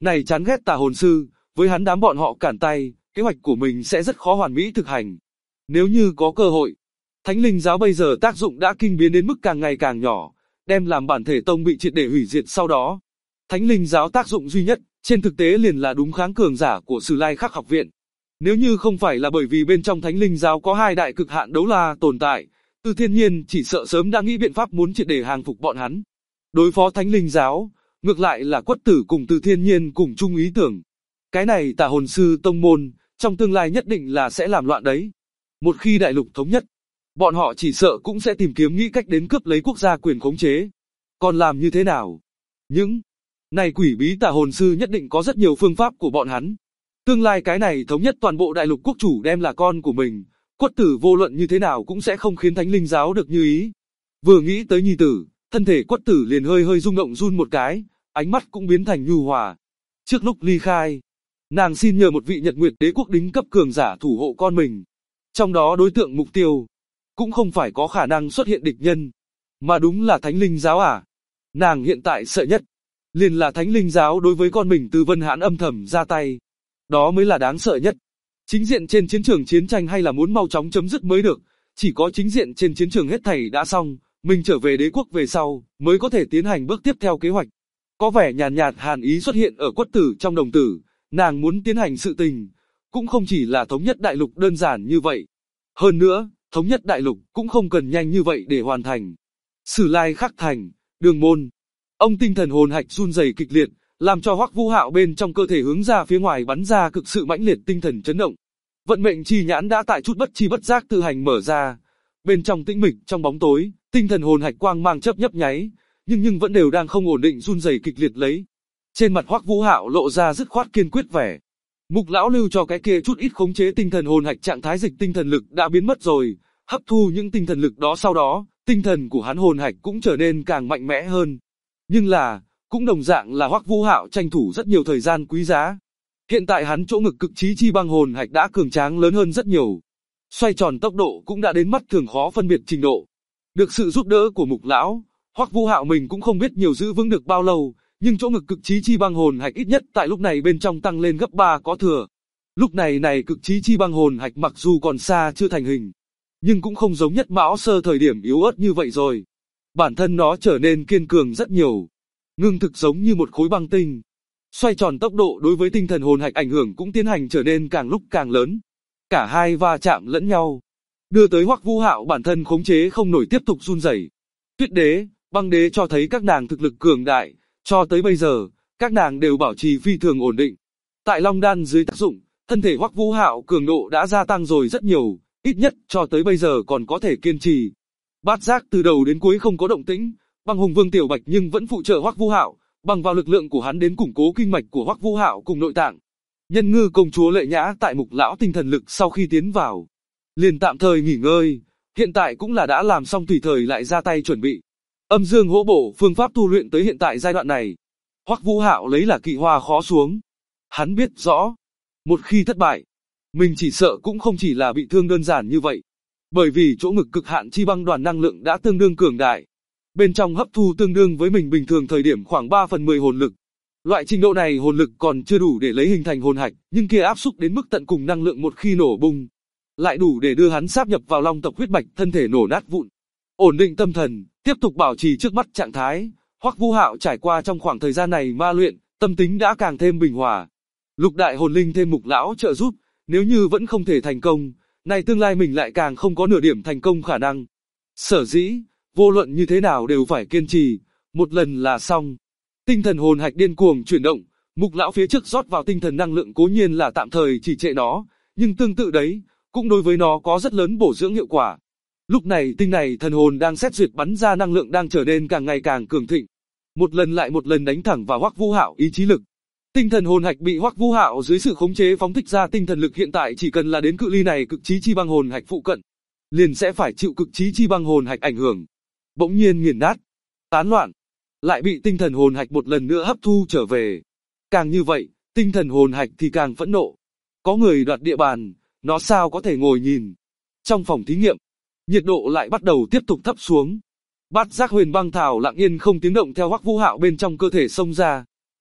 Này chán ghét tà hồn sư, với hắn đám bọn họ cản tay, kế hoạch của mình sẽ rất khó hoàn mỹ thực hành. Nếu như có cơ hội, Thánh Linh giáo bây giờ tác dụng đã kinh biến đến mức càng ngày càng nhỏ, đem làm bản thể tông bị triệt để hủy diệt sau đó. Thánh Linh giáo tác dụng duy nhất, trên thực tế liền là đúng kháng cường giả của Sử Lai Khắc học viện. Nếu như không phải là bởi vì bên trong Thánh Linh giáo có hai đại cực hạn đấu la tồn tại, Từ Thiên Nhiên chỉ sợ sớm đã nghĩ biện pháp muốn triệt để hàng phục bọn hắn. Đối phó Thánh Linh giáo, ngược lại là Quất Tử cùng Từ Thiên Nhiên cùng chung ý tưởng. Cái này tà hồn sư tông môn, trong tương lai nhất định là sẽ làm loạn đấy. Một khi đại lục thống nhất, bọn họ chỉ sợ cũng sẽ tìm kiếm nghĩ cách đến cướp lấy quốc gia quyền khống chế. Còn làm như thế nào? Những này quỷ bí tà hồn sư nhất định có rất nhiều phương pháp của bọn hắn. Tương lai cái này thống nhất toàn bộ đại lục quốc chủ đem là con của mình, Quất Tử vô luận như thế nào cũng sẽ không khiến Thánh Linh giáo được như ý. Vừa nghĩ tới nhi tử, thân thể Quất Tử liền hơi hơi rung động run một cái, ánh mắt cũng biến thành nhu hòa. Trước lúc ly khai, nàng xin nhờ một vị Nhật Nguyệt Đế quốc đính cấp cường giả thủ hộ con mình. Trong đó đối tượng mục tiêu cũng không phải có khả năng xuất hiện địch nhân, mà đúng là Thánh Linh giáo à. Nàng hiện tại sợ nhất liền là Thánh Linh giáo đối với con mình Từ Vân Hãn âm thầm ra tay. Đó mới là đáng sợ nhất. Chính diện trên chiến trường chiến tranh hay là muốn mau chóng chấm dứt mới được, chỉ có chính diện trên chiến trường hết thảy đã xong, mình trở về đế quốc về sau, mới có thể tiến hành bước tiếp theo kế hoạch. Có vẻ nhàn nhạt hàn ý xuất hiện ở Quất Tử trong đồng tử, nàng muốn tiến hành sự tình, cũng không chỉ là thống nhất đại lục đơn giản như vậy. Hơn nữa, thống nhất đại lục cũng không cần nhanh như vậy để hoàn thành. Sử Lai Khắc thành, Đường môn. Ông tinh thần hồn hạch run rẩy kịch liệt, làm cho Hoắc Vũ Hạo bên trong cơ thể hướng ra phía ngoài bắn ra cực sự mãnh liệt tinh thần chấn động. Vận mệnh chi nhãn đã tại chút bất chi bất giác tự hành mở ra. Bên trong tĩnh mịch trong bóng tối, tinh thần hồn hạch quang mang chớp nhấp nháy, nhưng vẫn đều đang không ổn định run rẩy kịch liệt lấy. Trên mặt Hoắc Vũ Hạo lộ ra dứt khoát kiên quyết vẻ. Mục lão lưu cho cái kia chút ít khống chế tinh thần hồn hạch trạng thái dịch tinh thần lực đã biến mất rồi, hấp thu những tinh thần lực đó sau đó, tinh thần của hắn hồn hạch cũng trở nên càng mạnh mẽ hơn. Nhưng là, cũng đồng dạng là Hoắc Vũ Hạo tranh thủ rất nhiều thời gian quý giá. Hiện tại hắn chỗ ngực cực trí chi băng hồn hạch đã cường tráng lớn hơn rất nhiều. Xoay tròn tốc độ cũng đã đến mắt thường khó phân biệt trình độ. Được sự giúp đỡ của Mục lão, Hoắc Vũ Hạo mình cũng không biết nhiều giữ vững được bao lâu, nhưng chỗ ngực cực trí chi băng hồn hạch ít nhất tại lúc này bên trong tăng lên gấp 3 có thừa. Lúc này cực trí chi băng hồn hạch mặc dù còn xa chưa thành hình, nhưng cũng không giống Nhất Mão Sơ thời điểm yếu ớt như vậy rồi. Bản thân nó trở nên kiên cường rất nhiều, ngưng thực giống như một khối băng tinh. Xoay tròn tốc độ đối với tinh thần hồn hạch ảnh hưởng cũng tiến hành trở nên càng lúc càng lớn. Cả hai va chạm lẫn nhau, đưa tới Hoắc Vũ Hạo bản thân khống chế không nổi tiếp tục run rẩy. Tuyết Đế, Băng Đế cho thấy các nàng thực lực cường đại, cho tới bây giờ, các nàng đều bảo trì phi thường ổn định. Tại Long Đan dưới tác dụng, thân thể Hoắc Vũ Hạo cường độ đã gia tăng rồi rất nhiều, ít nhất cho tới bây giờ còn có thể kiên trì. Bát giác từ đầu đến cuối không có động tĩnh, Băng Hùng Vương Tiểu Bạch nhưng vẫn phụ trợ Hoắc Vũ Hạo, bằng vào lực lượng của hắn đến củng cố kinh mạch của Hoắc Vũ Hạo cùng nội tạng. Nhân Ngư công chúa Lệ Nhã tại Mục lão tinh thần lực sau khi tiến vào, liền tạm thời nghỉ ngơi, hiện tại cũng là đã làm xong tùy thời lại ra tay chuẩn bị. Âm dương hỗ bổ phương pháp tu luyện tới hiện tại giai đoạn này, Hoắc Vũ Hạo lấy là kỵ hoa khó xuống. Hắn biết rõ, một khi thất bại, mình chỉ sợ cũng không chỉ là bị thương đơn giản như vậy, bởi vì chỗ ngực cực hạn chi băng đoàn năng lượng đã tương đương cường đại. Bên trong hấp thu tương đương với mình bình thường thời điểm khoảng 3/10 hồn lực. Loại trình độ này hồn lực còn chưa đủ để lấy hình thành hồn hạch, nhưng kia áp xúc đến mức tận cùng năng lượng một khi nổ bung, lại đủ để đưa hắn sáp nhập vào long tộc huyết mạch, thân thể nổ nát vụn. Ổn định tâm thần, tiếp tục bảo trì trước mắt trạng thái, Hoắc Vũ Hạo trải qua trong khoảng thời gian này ma luyện, tâm tính đã càng thêm bình hòa. Lục đại hồn linh thêm Mục lão trợ giúp, nếu như vẫn không thể thành công, này tương lai mình lại càng không có nửa điểm thành công khả năng. Sở dĩ, vô luận như thế nào đều phải kiên trì, một lần là xong. Tinh thần hồn hạch điên cuồng chuyển động, Mục lão phía trước rót vào tinh thần năng lượng cố nhiên là tạm thời chỉ trệ nó, nhưng tương tự đấy, cũng đối với nó có rất lớn bổ dưỡng hiệu quả. Lúc này tinh này thần hồn đang xét duyệt bắn ra năng lượng đang trở nên càng ngày càng cường thịnh. Một lần lại một lần đánh thẳng vào Hoắc Vũ Hạo ý chí lực. Tinh thần hồn hạch bị Hoắc Vũ Hạo dưới sự khống chế phóng thích ra tinh thần lực hiện tại chỉ cần là đến cự ly này cực trí chi băng hồn hạch phụ cận, liền sẽ phải chịu cực trí chi băng hồn hạch ảnh hưởng. Bỗng nhiên nghiền nát, tán loạn, lại bị tinh thần hồn hạch một lần nữa hấp thu trở về. Càng như vậy, tinh thần hồn hạch thì càng phẫn nộ. Có người đoạt địa bàn, nó sao có thể ngồi nhìn. Trong phòng thí nghiệm, nhiệt độ lại bắt đầu tiếp tục thấp xuống. Bát giác huyền băng thảo lặng yên không tiếng động theo Hoắc Vũ Hạo bên trong cơ thể xông ra.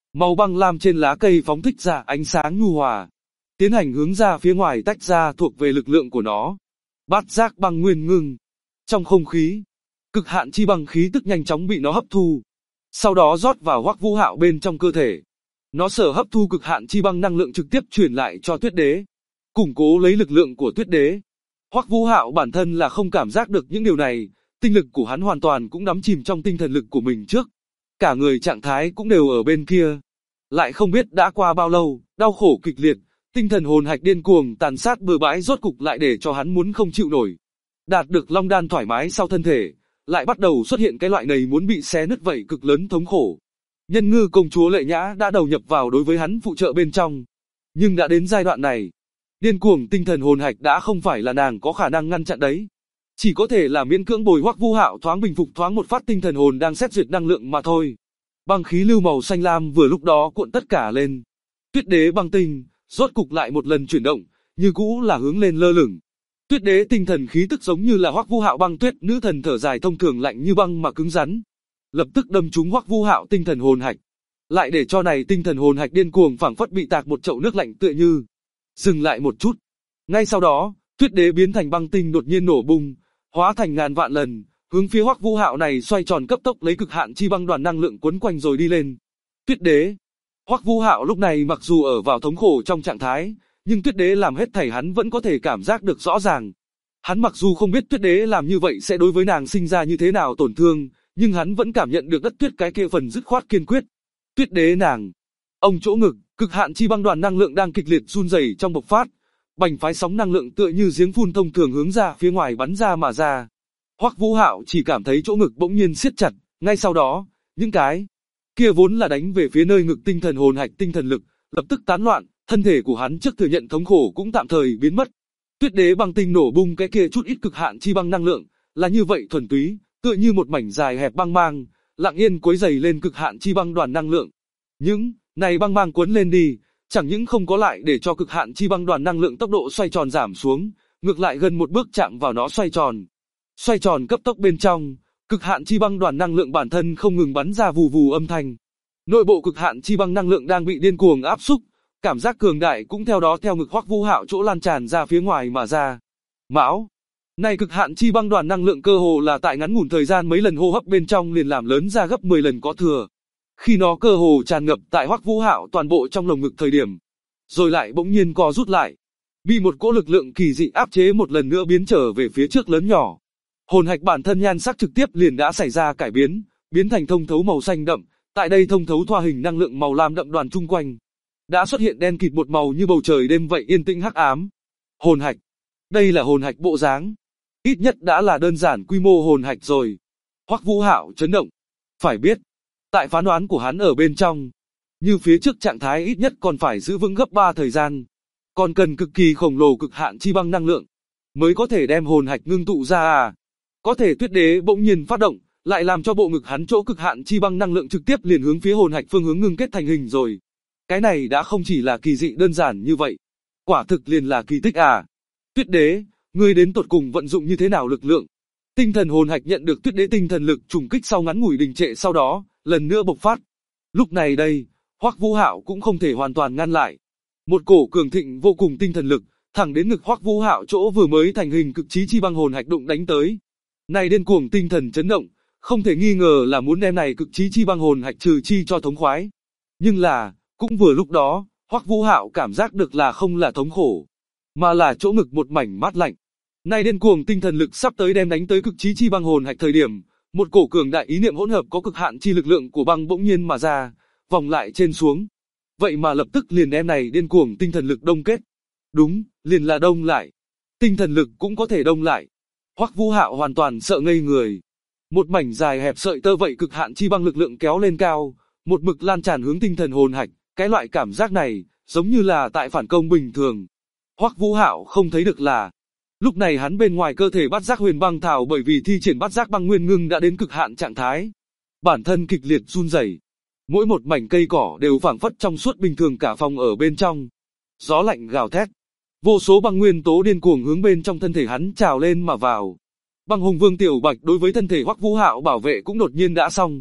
Màu băng lam trên lá cây phóng thích ra ánh sáng nhu hòa, tiến hành hướng ra phía ngoài tách ra thuộc về lực lượng của nó. Bát giác băng nguyên ngưng. Trong không khí, cực hạn chi băng khí tức nhanh chóng bị nó hấp thu, sau đó rót vào Hoắc Vũ Hạo bên trong cơ thể. Nó sở hấp thu cực hạn chi băng năng lượng trực tiếp truyền lại cho Tuyết Đế, củng cố lấy lực lượng của Tuyết Đế. Hoắc Vũ Hạo bản thân là không cảm giác được những điều này, tinh lực của hắn hoàn toàn cũng đắm chìm trong tinh thần lực của mình trước. Cả người trạng thái cũng đều ở bên kia. Lại không biết đã qua bao lâu, đau khổ kịch liệt, tinh thần hồn hạch điên cuồng tàn sát bừa bãi rốt cục lại để cho hắn muốn không chịu nổi. Đạt được long đan thoải mái sau thân thể, lại bắt đầu xuất hiện cái loại này muốn bị xé nứt vậy cực lớn thống khổ. Nhân Ngư công chúa Lệ Nhã đã đầu nhập vào đối với hắn phụ trợ bên trong. Nhưng đã đến giai đoạn này, điên cuồng tinh thần hồn hạch đã không phải là nàng có khả năng ngăn chặn đấy. Chỉ có thể là miễn cưỡng bồi Hoắc Vũ Hạo thoáng bình phục thoáng một phát tinh thần hồn đang xét duyệt năng lượng mà thôi. Băng khí lưu màu xanh lam vừa lúc đó cuộn tất cả lên. Tuyết Đế băng tinh, rốt cục lại một lần chuyển động, như cũ là hướng lên lơ lửng. Tuyết Đế tinh thần khí tức giống như là Hoắc Vũ Hạo băng tuyết nữ thần thở dài thông thường lạnh như băng mà cứng rắn. Lập tức đâm trúng Hoắc Vũ Hạo tinh thần hồn hạch. Lại để cho này tinh thần hồn hạch điên cuồng phảng phất bị tạc một chậu nước lạnh tựa như. Dừng lại một chút. Ngay sau đó, Tuyết Đế biến thành băng tinh đột nhiên nổ bung, hóa thành ngàn vạn lần, hướng phía Hoắc Vũ Hạo này xoay tròn cấp tốc lấy cực hạn chi băng đoàn năng lượng quấn quanh rồi đi lên. Tuyết Đế. Hoắc Vũ Hạo lúc này mặc dù ở vào thống khổ trong trạng thái, nhưng Tuyết Đế làm hết thảy hắn vẫn có thể cảm giác được rõ ràng. Hắn mặc dù không biết Tuyết Đế làm như vậy sẽ đối với nàng sinh ra như thế nào tổn thương, nhưng hắn vẫn cảm nhận được đất tuyết cái kia phần dứt khoát kiên quyết. Tuyết Đế nàng, ông chỗ ngực, cực hạn chi băng đoàn năng lượng đang kịch liệt run rẩy trong bộc phát, bành phái sóng năng lượng tựa như giếng phun thông thường hướng ra phía ngoài bắn ra mà ra. Hoắc Vũ Hạo chỉ cảm thấy chỗ ngực bỗng nhiên siết chặt, ngay sau đó, những cái kia vốn là đánh về phía nơi ngực tinh thần hồn hạch tinh thần lực, lập tức tán loạn, thân thể của hắn trước thừa nhận thống khổ cũng tạm thời biến mất. Tuyết Đế băng tinh nổ bung cái kia chút ít cực hạn chi băng năng lượng, là như vậy thuần túy, tựa như một mảnh dài hẹp băng mang, lặng yên quấy dày lên cực hạn chi băng đoàn năng lượng. Những này băng mang cuốn lên đi, chẳng những không có lại để cho cực hạn chi băng đoàn năng lượng tốc độ xoay tròn giảm xuống, ngược lại gần một bước chạm vào nó xoay tròn. Xoay tròn cấp tốc bên trong, cực hạn chi băng đoàn năng lượng bản thân không ngừng bắn ra vù vù âm thanh. Nội bộ cực hạn chi băng năng lượng đang bị điên cuồng áp xúc, cảm giác cường đại cũng theo đó theo ngực Hoắc Vũ Hạo chỗ lan tràn ra phía ngoài mà ra. Mão, này cực hạn chi băng đoàn năng lượng cơ hồ là tại ngắn ngủn thời gian mấy lần hô hấp bên trong liền làm lớn ra gấp 10 lần có thừa. Khi nó cơ hồ tràn ngập tại Hoắc Vũ Hạo toàn bộ trong lồng ngực thời điểm, rồi lại bỗng nhiên co rút lại, bị một cỗ lực lượng kỳ dị áp chế một lần nữa biến trở về phía trước lớn nhỏ. Hồn hạch bản thân nhan sắc trực tiếp liền đã xảy ra cải biến, biến thành thông thấu màu xanh đậm, tại đây thông thấu thoa hình năng lượng màu lam đậm đoàn chung quanh, đã xuất hiện đen kịt một màu như bầu trời đêm vậy yên tĩnh hắc ám. Hồn hạch, đây là hồn hạch bộ dáng, ít nhất đã là đơn giản quy mô hồn hạch rồi. Hoắc Vũ Hạo chấn động, phải biết, tại phán đoán của hắn ở bên trong, như phía trước trạng thái ít nhất còn phải giữ vững gấp 3 thời gian, còn cần cực kỳ khổng lồ cực hạn chi băng năng lượng mới có thể đem hồn hạch ngưng tụ ra à. Có thể Tuyết Đế bỗng nhiên phát động, lại làm cho bộ ngực hắn chỗ cực hạn chi băng năng lượng trực tiếp liền hướng phía hồn hạch phương hướng ngưng kết thành hình rồi. Cái này đã không chỉ là kỳ dị đơn giản như vậy, quả thực liền là kỳ tích à. Tuyết Đế, ngươi đến tột cùng vận dụng như thế nào lực lượng? Tinh thần hồn hạch nhận được Tuyết Đế tinh thần lực trùng kích sau ngắn ngủi đình trệ sau đó, lần nữa bộc phát. Lúc này đây, Hoắc Vũ Hạo cũng không thể hoàn toàn ngăn lại. Một cổ cường thịnh vô cùng tinh thần lực, thẳng đến ngực Hoắc Vũ Hạo chỗ vừa mới thành hình cực chí chi băng hồn hạch đụng đánh tới. Này điên cuồng tinh thần chấn động, không thể nghi ngờ là muốn đem này cực chí chi băng hồn hạch trừ chi cho thống khoái. Nhưng là, cũng vừa lúc đó, Hoắc Vũ Hạo cảm giác được là không là thống khổ, mà là chỗ ngực một mảnh mát lạnh. Này điên cuồng tinh thần lực sắp tới đem đánh tới cực chí chi băng hồn hạch thời điểm, một cổ cường đại ý niệm hỗn hợp có cực hạn chi lực lượng của băng bỗng nhiên mà ra, vòng lại trên xuống. Vậy mà lập tức liền đem này điên cuồng tinh thần lực đông kết. Đúng, liền là đông lại. Tinh thần lực cũng có thể đông lại. Hoắc Vũ Hạo hoàn toàn sợ ngây người. Một mảnh dài hẹp sợi tơ vậy cực hạn chi băng lực lượng kéo lên cao, một mực lan tràn hướng tinh thần hồn hạch, cái loại cảm giác này, giống như là tại phản công bình thường. Hoắc Vũ Hạo không thấy được là, lúc này hắn bên ngoài cơ thể bát giác huyền băng thảo bởi vì thi triển bát giác băng nguyên ngưng đã đến cực hạn trạng thái. Bản thân kịch liệt run rẩy, mỗi một mảnh cây cỏ đều phảng phất trong suốt bình thường cả phòng ở bên trong. Gió lạnh gào thét, vô số băng nguyên tố điên cuồng hướng bên trong thân thể hắn trào lên mà vào. Băng hùng vương tiểu bạch đối với thân thể Hoắc Vũ Hạo bảo vệ cũng đột nhiên đã xong.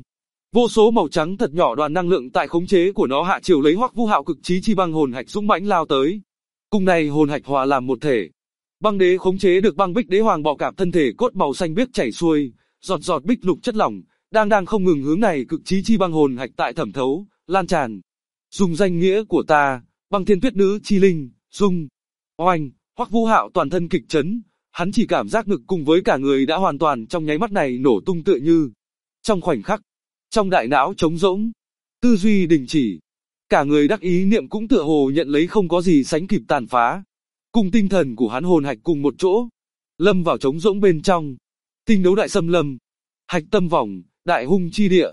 Vô số màu trắng thật nhỏ đoàn năng lượng tại khống chế của nó hạ chiều lấy Hoắc Vũ Hạo cực chí chi băng hồn hạch dũng mãnh lao tới. Cùng này hồn hạch hòa làm một thể. Băng đế khống chế được băng bích đế hoàng bọ cạp thân thể cốt màu xanh biếc chảy xuôi, giọt giọt bích lục chất lỏng, đang không ngừng hướng này cực chí chi băng hồn hạch tại thẩm thấu, lan tràn. Dùng danh nghĩa của ta, Băng Thiên Tuyết Nữ chi linh, dung. Oanh, Hoắc Vũ Hạo toàn thân kịch chấn, hắn chỉ cảm giác ngực cùng với cả người đã hoàn toàn trong nháy mắt này nổ tung tựa như. Trong khoảnh khắc, trong đại não trống rỗng, tư duy đình chỉ, cả người đắc ý niệm cũng tựa hồ nhận lấy không có gì sánh kịp tàn phá. Cùng tinh thần của hắn hồn hạch cùng một chỗ, lâm vào trống rỗng bên trong. Tinh đấu đại xâm lâm, hạch tâm vòng, đại hung chi địa.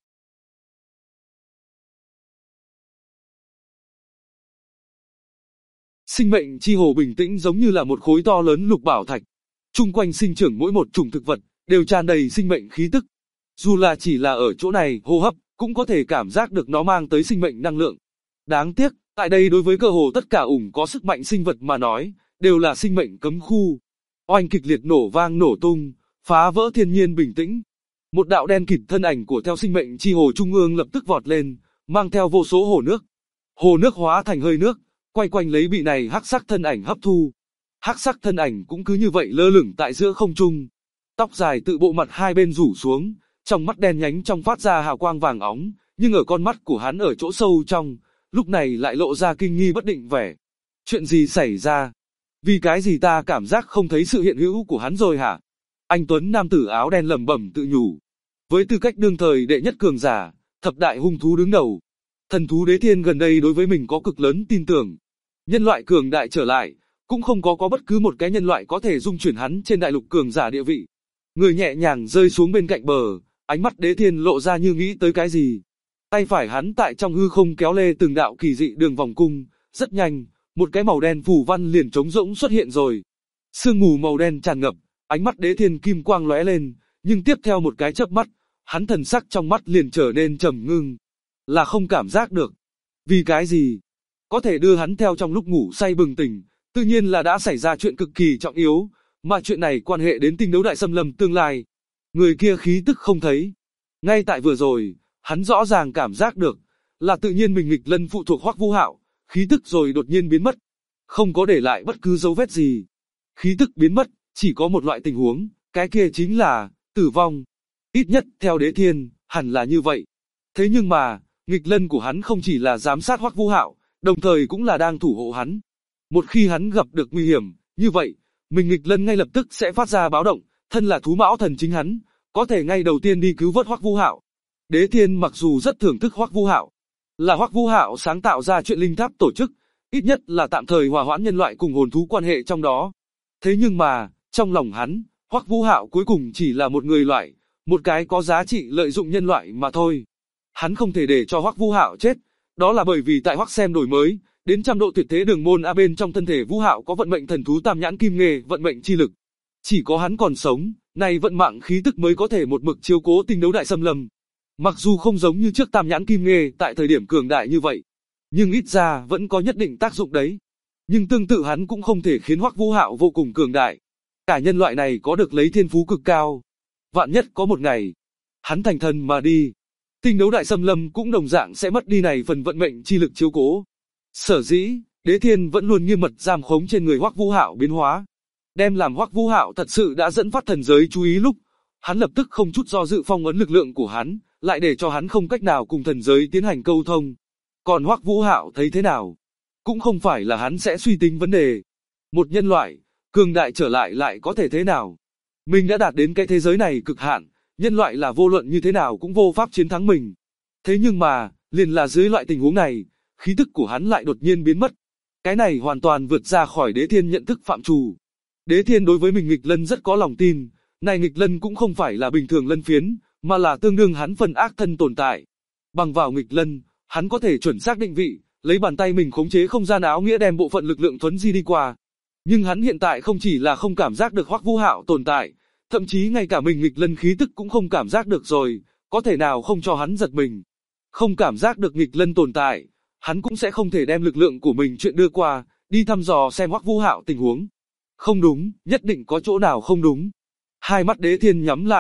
Sinh mệnh chi hồ bình tĩnh giống như là một khối to lớn lục bảo thạch. Chung quanh sinh trưởng mỗi một chủng thực vật, đều tràn đầy sinh mệnh khí tức. Dù là chỉ là ở chỗ này hô hấp, cũng có thể cảm giác được nó mang tới sinh mệnh năng lượng. Đáng tiếc, tại đây đối với cơ hồ tất cả có sức mạnh sinh vật mà nói, đều là sinh mệnh cấm khu. Oanh kịch liệt nổ vang nổ tung, phá vỡ thiên nhiên bình tĩnh. Một đạo đen kịt thân ảnh của theo sinh mệnh chi hồ trung ương lập tức vọt lên, mang theo vô số hồ nước. Hồ nước hóa thành hơi nước, quay quanh lấy bị này hắc sắc thân ảnh hấp thu. Hắc sắc thân ảnh cũng cứ như vậy lơ lửng tại giữa không trung. Tóc dài tự bộ mặt hai bên rủ xuống, trong mắt đen nhánh trong phát ra hào quang vàng óng, nhưng ở con mắt của hắn ở chỗ sâu trong, lúc này lại lộ ra kinh nghi bất định vẻ. Chuyện gì xảy ra? Vì cái gì ta cảm giác không thấy sự hiện hữu của hắn rồi hả? Anh tuấn nam tử áo đen lẩm bẩm tự nhủ. Với tư cách đương thời đệ nhất cường giả, thập đại hung thú đứng đầu, thần thú đế thiên gần đây đối với mình có cực lớn tin tưởng. Nhân loại cường đại trở lại, cũng không có bất cứ một cái nhân loại có thể dung chuyển hắn trên đại lục cường giả địa vị. Người nhẹ nhàng rơi xuống bên cạnh bờ, ánh mắt đế thiên lộ ra như nghĩ tới cái gì. Tay phải hắn tại trong hư không kéo lê từng đạo kỳ dị đường vòng cung, rất nhanh, một cái màu đen phù văn liền trống rỗng xuất hiện rồi. Sương mù màu đen tràn ngập, ánh mắt đế thiên kim quang lóe lên, nhưng tiếp theo một cái chớp mắt, hắn thần sắc trong mắt liền trở nên trầm ngưng. Là không cảm giác được. Vì cái gì? Có thể đưa hắn theo trong lúc ngủ say bừng tỉnh, tự nhiên là đã xảy ra chuyện cực kỳ trọng yếu, mà chuyện này quan hệ đến tinh đấu đại xâm lâm tương lai. Người kia khí tức không thấy. Ngay tại vừa rồi, hắn rõ ràng cảm giác được, là tự nhiên mình nghịch lân phụ thuộc Hoắc Vũ Hạo, khí tức rồi đột nhiên biến mất. Không có để lại bất cứ dấu vết gì. Khí tức biến mất, chỉ có một loại tình huống, cái kia chính là tử vong. Ít nhất theo đế thiên, hẳn là như vậy. Thế nhưng mà, nghịch lân của hắn không chỉ là giám sát Hoắc Vũ Hạo, đồng thời cũng là đang thủ hộ hắn. Một khi hắn gặp được nguy hiểm, như vậy, mình nghịch lân ngay lập tức sẽ phát ra báo động, thân là thú mão thần chính hắn, có thể ngay đầu tiên đi cứu vớt Hoắc Vũ Hạo. Đế thiên mặc dù rất thưởng thức Hoắc Vũ Hạo, là Hoắc Vũ Hạo sáng tạo ra chuyện linh tháp tổ chức, ít nhất là tạm thời hòa hoãn nhân loại cùng hồn thú quan hệ trong đó. Thế nhưng mà, trong lòng hắn, Hoắc Vũ Hạo cuối cùng chỉ là một người loại, một cái có giá trị lợi dụng nhân loại mà thôi. Hắn không thể để cho Hoắc Vũ Hạo chết, đó là bởi vì tại Hoắc Xem đổi mới, đến trăm độ tuyệt thế đường môn a bên trong thân thể Vũ Hạo có vận mệnh thần thú tam nhãn kim nghề, vận mệnh chi lực. Chỉ có hắn còn sống, này vận mạng khí tức mới có thể một mực chiếu cố tinh đấu đại xâm lâm. Mặc dù không giống như trước tam nhãn kim nghề tại thời điểm cường đại như vậy, nhưng ít ra vẫn có nhất định tác dụng đấy. Nhưng tương tự hắn cũng không thể khiến Hoắc Vũ Hạo vô cùng cường đại. Cả nhân loại này có được lấy thiên phú cực cao. Vạn nhất có một ngày, hắn thành thần mà đi, tinh đấu đại xâm lâm cũng đồng dạng sẽ mất đi này phần vận mệnh chi lực chiếu cố. Sở dĩ, đế thiên vẫn luôn nghiêm mật giam khống trên người Hoắc Vũ Hạo biến hóa. Đem làm Hoắc Vũ Hạo thật sự đã dẫn phát thần giới chú ý lúc, hắn lập tức không chút do dự phong ấn lực lượng của hắn, lại để cho hắn không cách nào cùng thần giới tiến hành câu thông. Còn Hoắc Vũ Hạo thấy thế nào? Cũng không phải là hắn sẽ suy tính vấn đề. Một nhân loại, cường đại trở lại có thể thế nào? Mình đã đạt đến cái thế giới này cực hạn, nhân loại là vô luận như thế nào cũng vô pháp chiến thắng mình. Thế nhưng mà, liền là dưới loại tình huống này, khí tức của hắn lại đột nhiên biến mất. Cái này hoàn toàn vượt ra khỏi đế thiên nhận thức phạm trù. Đế thiên đối với mình nghịch lân rất có lòng tin, này nghịch lân cũng không phải là bình thường lân phiến, mà là tương đương hắn phần ác thân tồn tại. Bằng vào nghịch lân, hắn có thể chuẩn xác định vị, lấy bàn tay mình khống chế không gian áo nghĩa đem bộ phận lực lượng thuấn di đi qua. Nhưng hắn hiện tại không chỉ là không cảm giác được Hoắc Vũ Hạo tồn tại, thậm chí ngay cả mình nghịch lân khí tức cũng không cảm giác được rồi, có thể nào không cho hắn giật mình. Không cảm giác được nghịch lân tồn tại, hắn cũng sẽ không thể đem lực lượng của mình chuyện đưa qua, đi thăm dò xem Hoắc Vũ Hạo tình huống. Không đúng, nhất định có chỗ nào không đúng. Hai mắt đế thiên nhắm lại,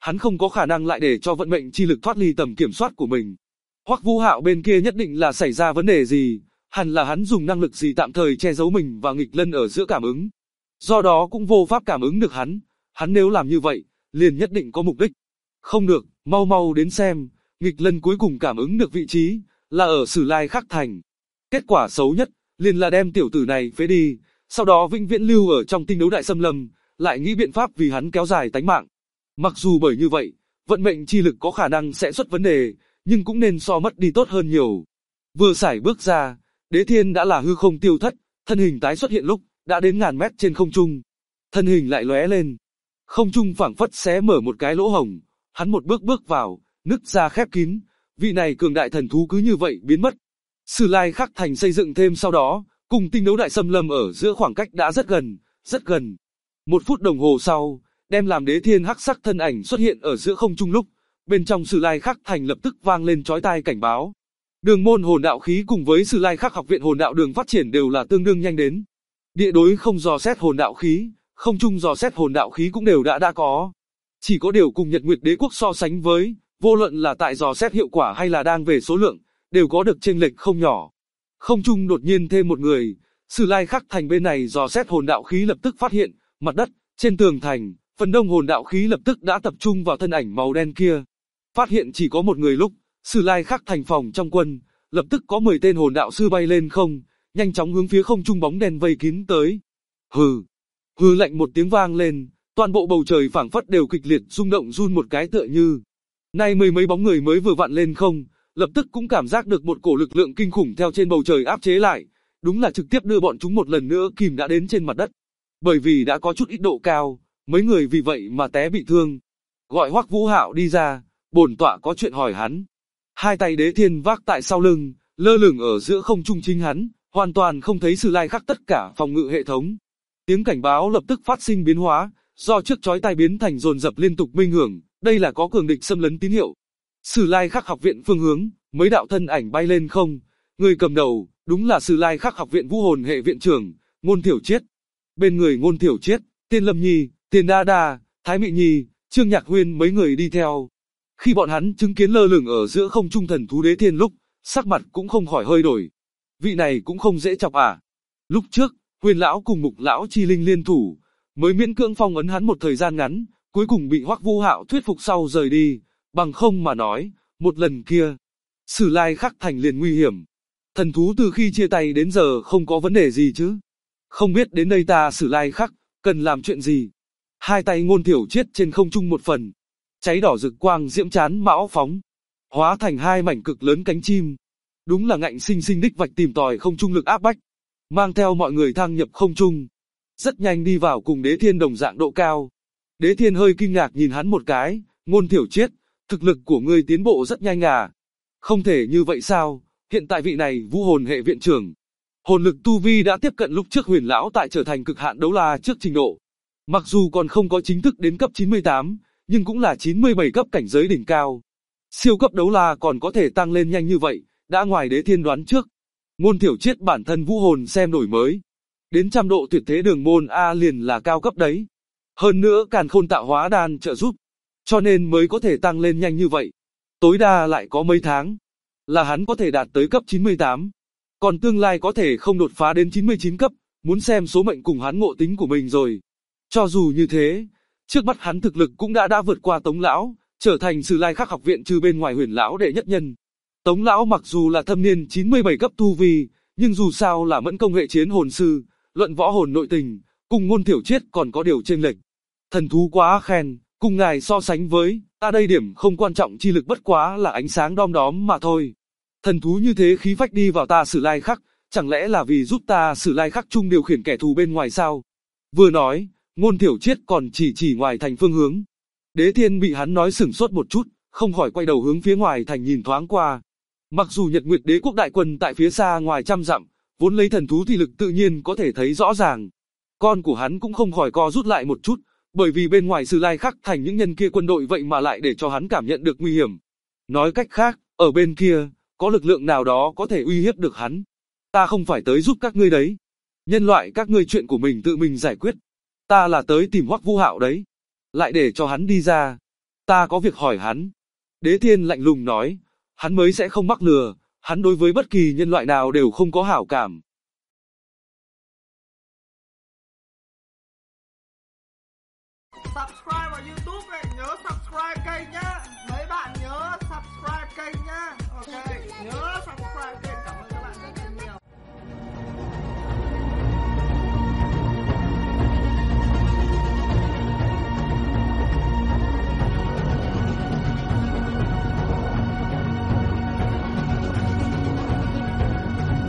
hắn không có khả năng lại để cho vận mệnh chi lực thoát ly tầm kiểm soát của mình. Hoắc Vũ Hạo bên kia nhất định là xảy ra vấn đề gì, hẳn là hắn dùng năng lực gì tạm thời che giấu mình và Nghịch Lân ở giữa cảm ứng. Do đó cũng vô pháp cảm ứng được hắn nếu làm như vậy, liền nhất định có mục đích. Không được, mau mau đến xem, Nghịch Lân cuối cùng cảm ứng được vị trí, là ở Sử Lai Khắc Thành. Kết quả xấu nhất, liền là đem tiểu tử này phế đi, sau đó vĩnh viễn lưu ở trong tinh đấu đại xâm lâm, lại nghĩ biện pháp vì hắn kéo dài tánh mạng. Mặc dù bởi như vậy, vận mệnh chi lực có khả năng sẽ xuất vấn đề, nhưng cũng nên so mất đi tốt hơn nhiều. Vừa sải bước ra, Đế Thiên đã là hư không tiêu thất, thân hình tái xuất hiện lúc, đã đến ngàn mét trên không trung. Thân hình lại lóe lên. Không trung phảng phất xé mở một cái lỗ hổng, hắn một bước bước vào, nứt ra khép kín, vị này cường đại thần thú cứ như vậy biến mất. Sử Lai Khắc Thành xây dựng thêm sau đó, cùng tinh đấu đại xâm lâm ở giữa khoảng cách đã rất gần, rất gần. 1 phút đồng hồ sau, đem làm Đế Thiên hắc sắc thân ảnh xuất hiện ở giữa không trung lúc, bên trong Sử Lai Khắc Thành lập tức vang lên chói tai cảnh báo. Đường môn hồn đạo khí cùng với Sử Lai Khắc học viện hồn đạo đường phát triển đều là tương đương nhanh đến. Địa đối không dò xét hồn đạo khí, không trung dò xét hồn đạo khí cũng đều đã có. Chỉ có điều cùng Nhật Nguyệt Đế quốc so sánh với, vô luận là tại dò xét hiệu quả hay là đang về số lượng, đều có được chênh lệch không nhỏ. Không trung đột nhiên thêm một người, Sử Lai Khắc Thành bên này dò xét hồn đạo khí lập tức phát hiện, mặt đất, trên tường thành, phần đông hồn đạo khí lập tức đã tập trung vào thân ảnh màu đen kia. Phát hiện chỉ có một người lúc, Sử Lai Khắc Thành phòng trong quân, lập tức có 10 tên hồn đạo sư bay lên không, nhanh chóng hướng phía không trung bóng đen vây kín tới. Hừ, hừ lạnh một tiếng vang lên, toàn bộ bầu trời phảng phất đều kịch liệt rung động run một cái tựa như. Nay mười mấy bóng người mới vừa vặn lên không, lập tức cũng cảm giác được một cổ lực lượng kinh khủng theo trên bầu trời áp chế lại, đúng là trực tiếp đưa bọn chúng một lần nữa kìm đã đến trên mặt đất. Bởi vì đã có chút ít độ cao, mấy người vì vậy mà té bị thương. Gọi Hoắc Vũ Hạo đi ra, bổn tọa có chuyện hỏi hắn. Hai tay Đế Thiên vác tại sau lưng, lơ lửng ở giữa không trung chính hắn, hoàn toàn không thấy Sử Lai Khắc tất cả phòng ngự hệ thống. Tiếng cảnh báo lập tức phát sinh biến hóa, do trước chói tai biến thành dồn dập liên tục minh hưởng, đây là có cường địch xâm lấn tín hiệu. Sử Lai Khắc học viện phương hướng, mấy đạo thân ảnh bay lên không, người cầm đầu, đúng là Sử Lai Khắc học viện vũ hồn hệ viện trưởng, Ngôn Thiểu Chiết. Bên người Ngôn Thiểu Chiết, Tiên Lâm Nhi, Tiền Đa Đa, Thái Mị Nhi, Trương Nhạc Huyên mấy người đi theo. Khi bọn hắn chứng kiến lơ lửng ở giữa không trung thần thú Đế Thiên lúc, sắc mặt cũng không khỏi hơi đổi. Vị này cũng không dễ chọc à. Lúc trước, Huyền lão cùng Mục lão chi linh liên thủ, mới miễn cưỡng phong ấn hắn một thời gian ngắn, cuối cùng bị Hoắc Vũ Hạo thuyết phục sau rời đi, bằng không mà nói, một lần kia, Sử Lai Khắc Thành liền nguy hiểm. Thần thú từ khi chia tay đến giờ không có vấn đề gì chứ? Không biết đến đây ta Sử Lai Khắc, cần làm chuyện gì? Hai tay Ngôn Thiểu Chiết trên không trung một phần, cháy đỏ rực quang diễm chán mão phóng, hóa thành hai mảnh cực lớn cánh chim. Đúng là ngạnh sinh sinh đích vạch tìm tòi không trung lực áp bách, mang theo mọi người thăng nhập không trung, rất nhanh đi vào cùng Đế Thiên đồng dạng độ cao. Đế Thiên hơi kinh ngạc nhìn hắn một cái, Ngôn Thiểu Chiết, thực lực của ngươi tiến bộ rất nhanh à? Không thể như vậy sao? Hiện tại vị này vũ hồn hệ viện trưởng, hồn lực tu vi đã tiếp cận lúc trước Huyền lão tại trở thành cực hạn đấu la trước trình độ. Mặc dù còn không có chính thức đến cấp 98, nhưng cũng là 97 cấp cảnh giới đỉnh cao. Siêu cấp đấu la còn có thể tăng lên nhanh như vậy, đã ngoài Đế Thiên đoán trước. Ngôn Thiểu Chiết bản thân vũ hồn xem đổi mới, đến 100 độ tuyệt thế đường môn A liền là cao cấp đấy. Hơn nữa Càn Khôn tạo hóa đan trợ giúp, cho nên mới có thể tăng lên nhanh như vậy. Tối đa lại có mấy tháng, là hắn có thể đạt tới cấp 98. Còn tương lai có thể không đột phá đến 99 cấp, muốn xem số mệnh cùng hắn ngộ tính của mình rồi. Cho dù như thế, trước mắt hắn thực lực cũng đã vượt qua Tống lão, trở thành Sử Lai Khắc học viện trừ bên ngoài Huyền lão đệ nhất nhân. Tống lão mặc dù là thâm niên 97 cấp tu vi, nhưng dù sao là mẫn công hệ chiến hồn sư, luận võ hồn nội tình, cùng Ngôn Thiểu Chiết còn có điều chênh lệch. Thần thú quá khen, cùng ngài so sánh với, ta đây điểm không quan trọng chi lực bất quá là ánh sáng đom đóm mà thôi. Thần thú như thế khí phách đi vào ta Sử Lai Khắc, chẳng lẽ là vì giúp ta Sử Lai Khắc chung điều khiển kẻ thù bên ngoài sao? Vừa nói, Ngôn Thiểu Chiết còn chỉ ngoài thành phương hướng. Đế Thiên bị hắn nói sửng sốt một chút, không khỏi quay đầu hướng phía ngoài thành nhìn thoáng qua. Mặc dù Nhật Nguyệt Đế quốc đại quân tại phía xa ngoài trăm dặm, vốn lấy thần thú thì lực tự nhiên có thể thấy rõ ràng. Con của hắn cũng không khỏi co rút lại một chút, bởi vì bên ngoài Sử Lai Khắc thành những nhân kia quân đội vậy mà lại để cho hắn cảm nhận được nguy hiểm. Nói cách khác, ở bên kia, có lực lượng nào đó có thể uy hiếp được hắn. Ta không phải tới giúp các ngươi đấy. Nhân loại các ngươi chuyện của mình tự mình giải quyết. Ta là tới tìm Hoắc Vũ Hạo đấy. Lại để cho hắn đi ra. ta có việc hỏi hắn. Đế Thiên lạnh lùng nói, hắn mới sẽ không mắc lừa, hắn đối với bất kỳ nhân loại nào đều không có hảo cảm. Subscribe vào YouTube này, nhớ subscribe kênh nhá.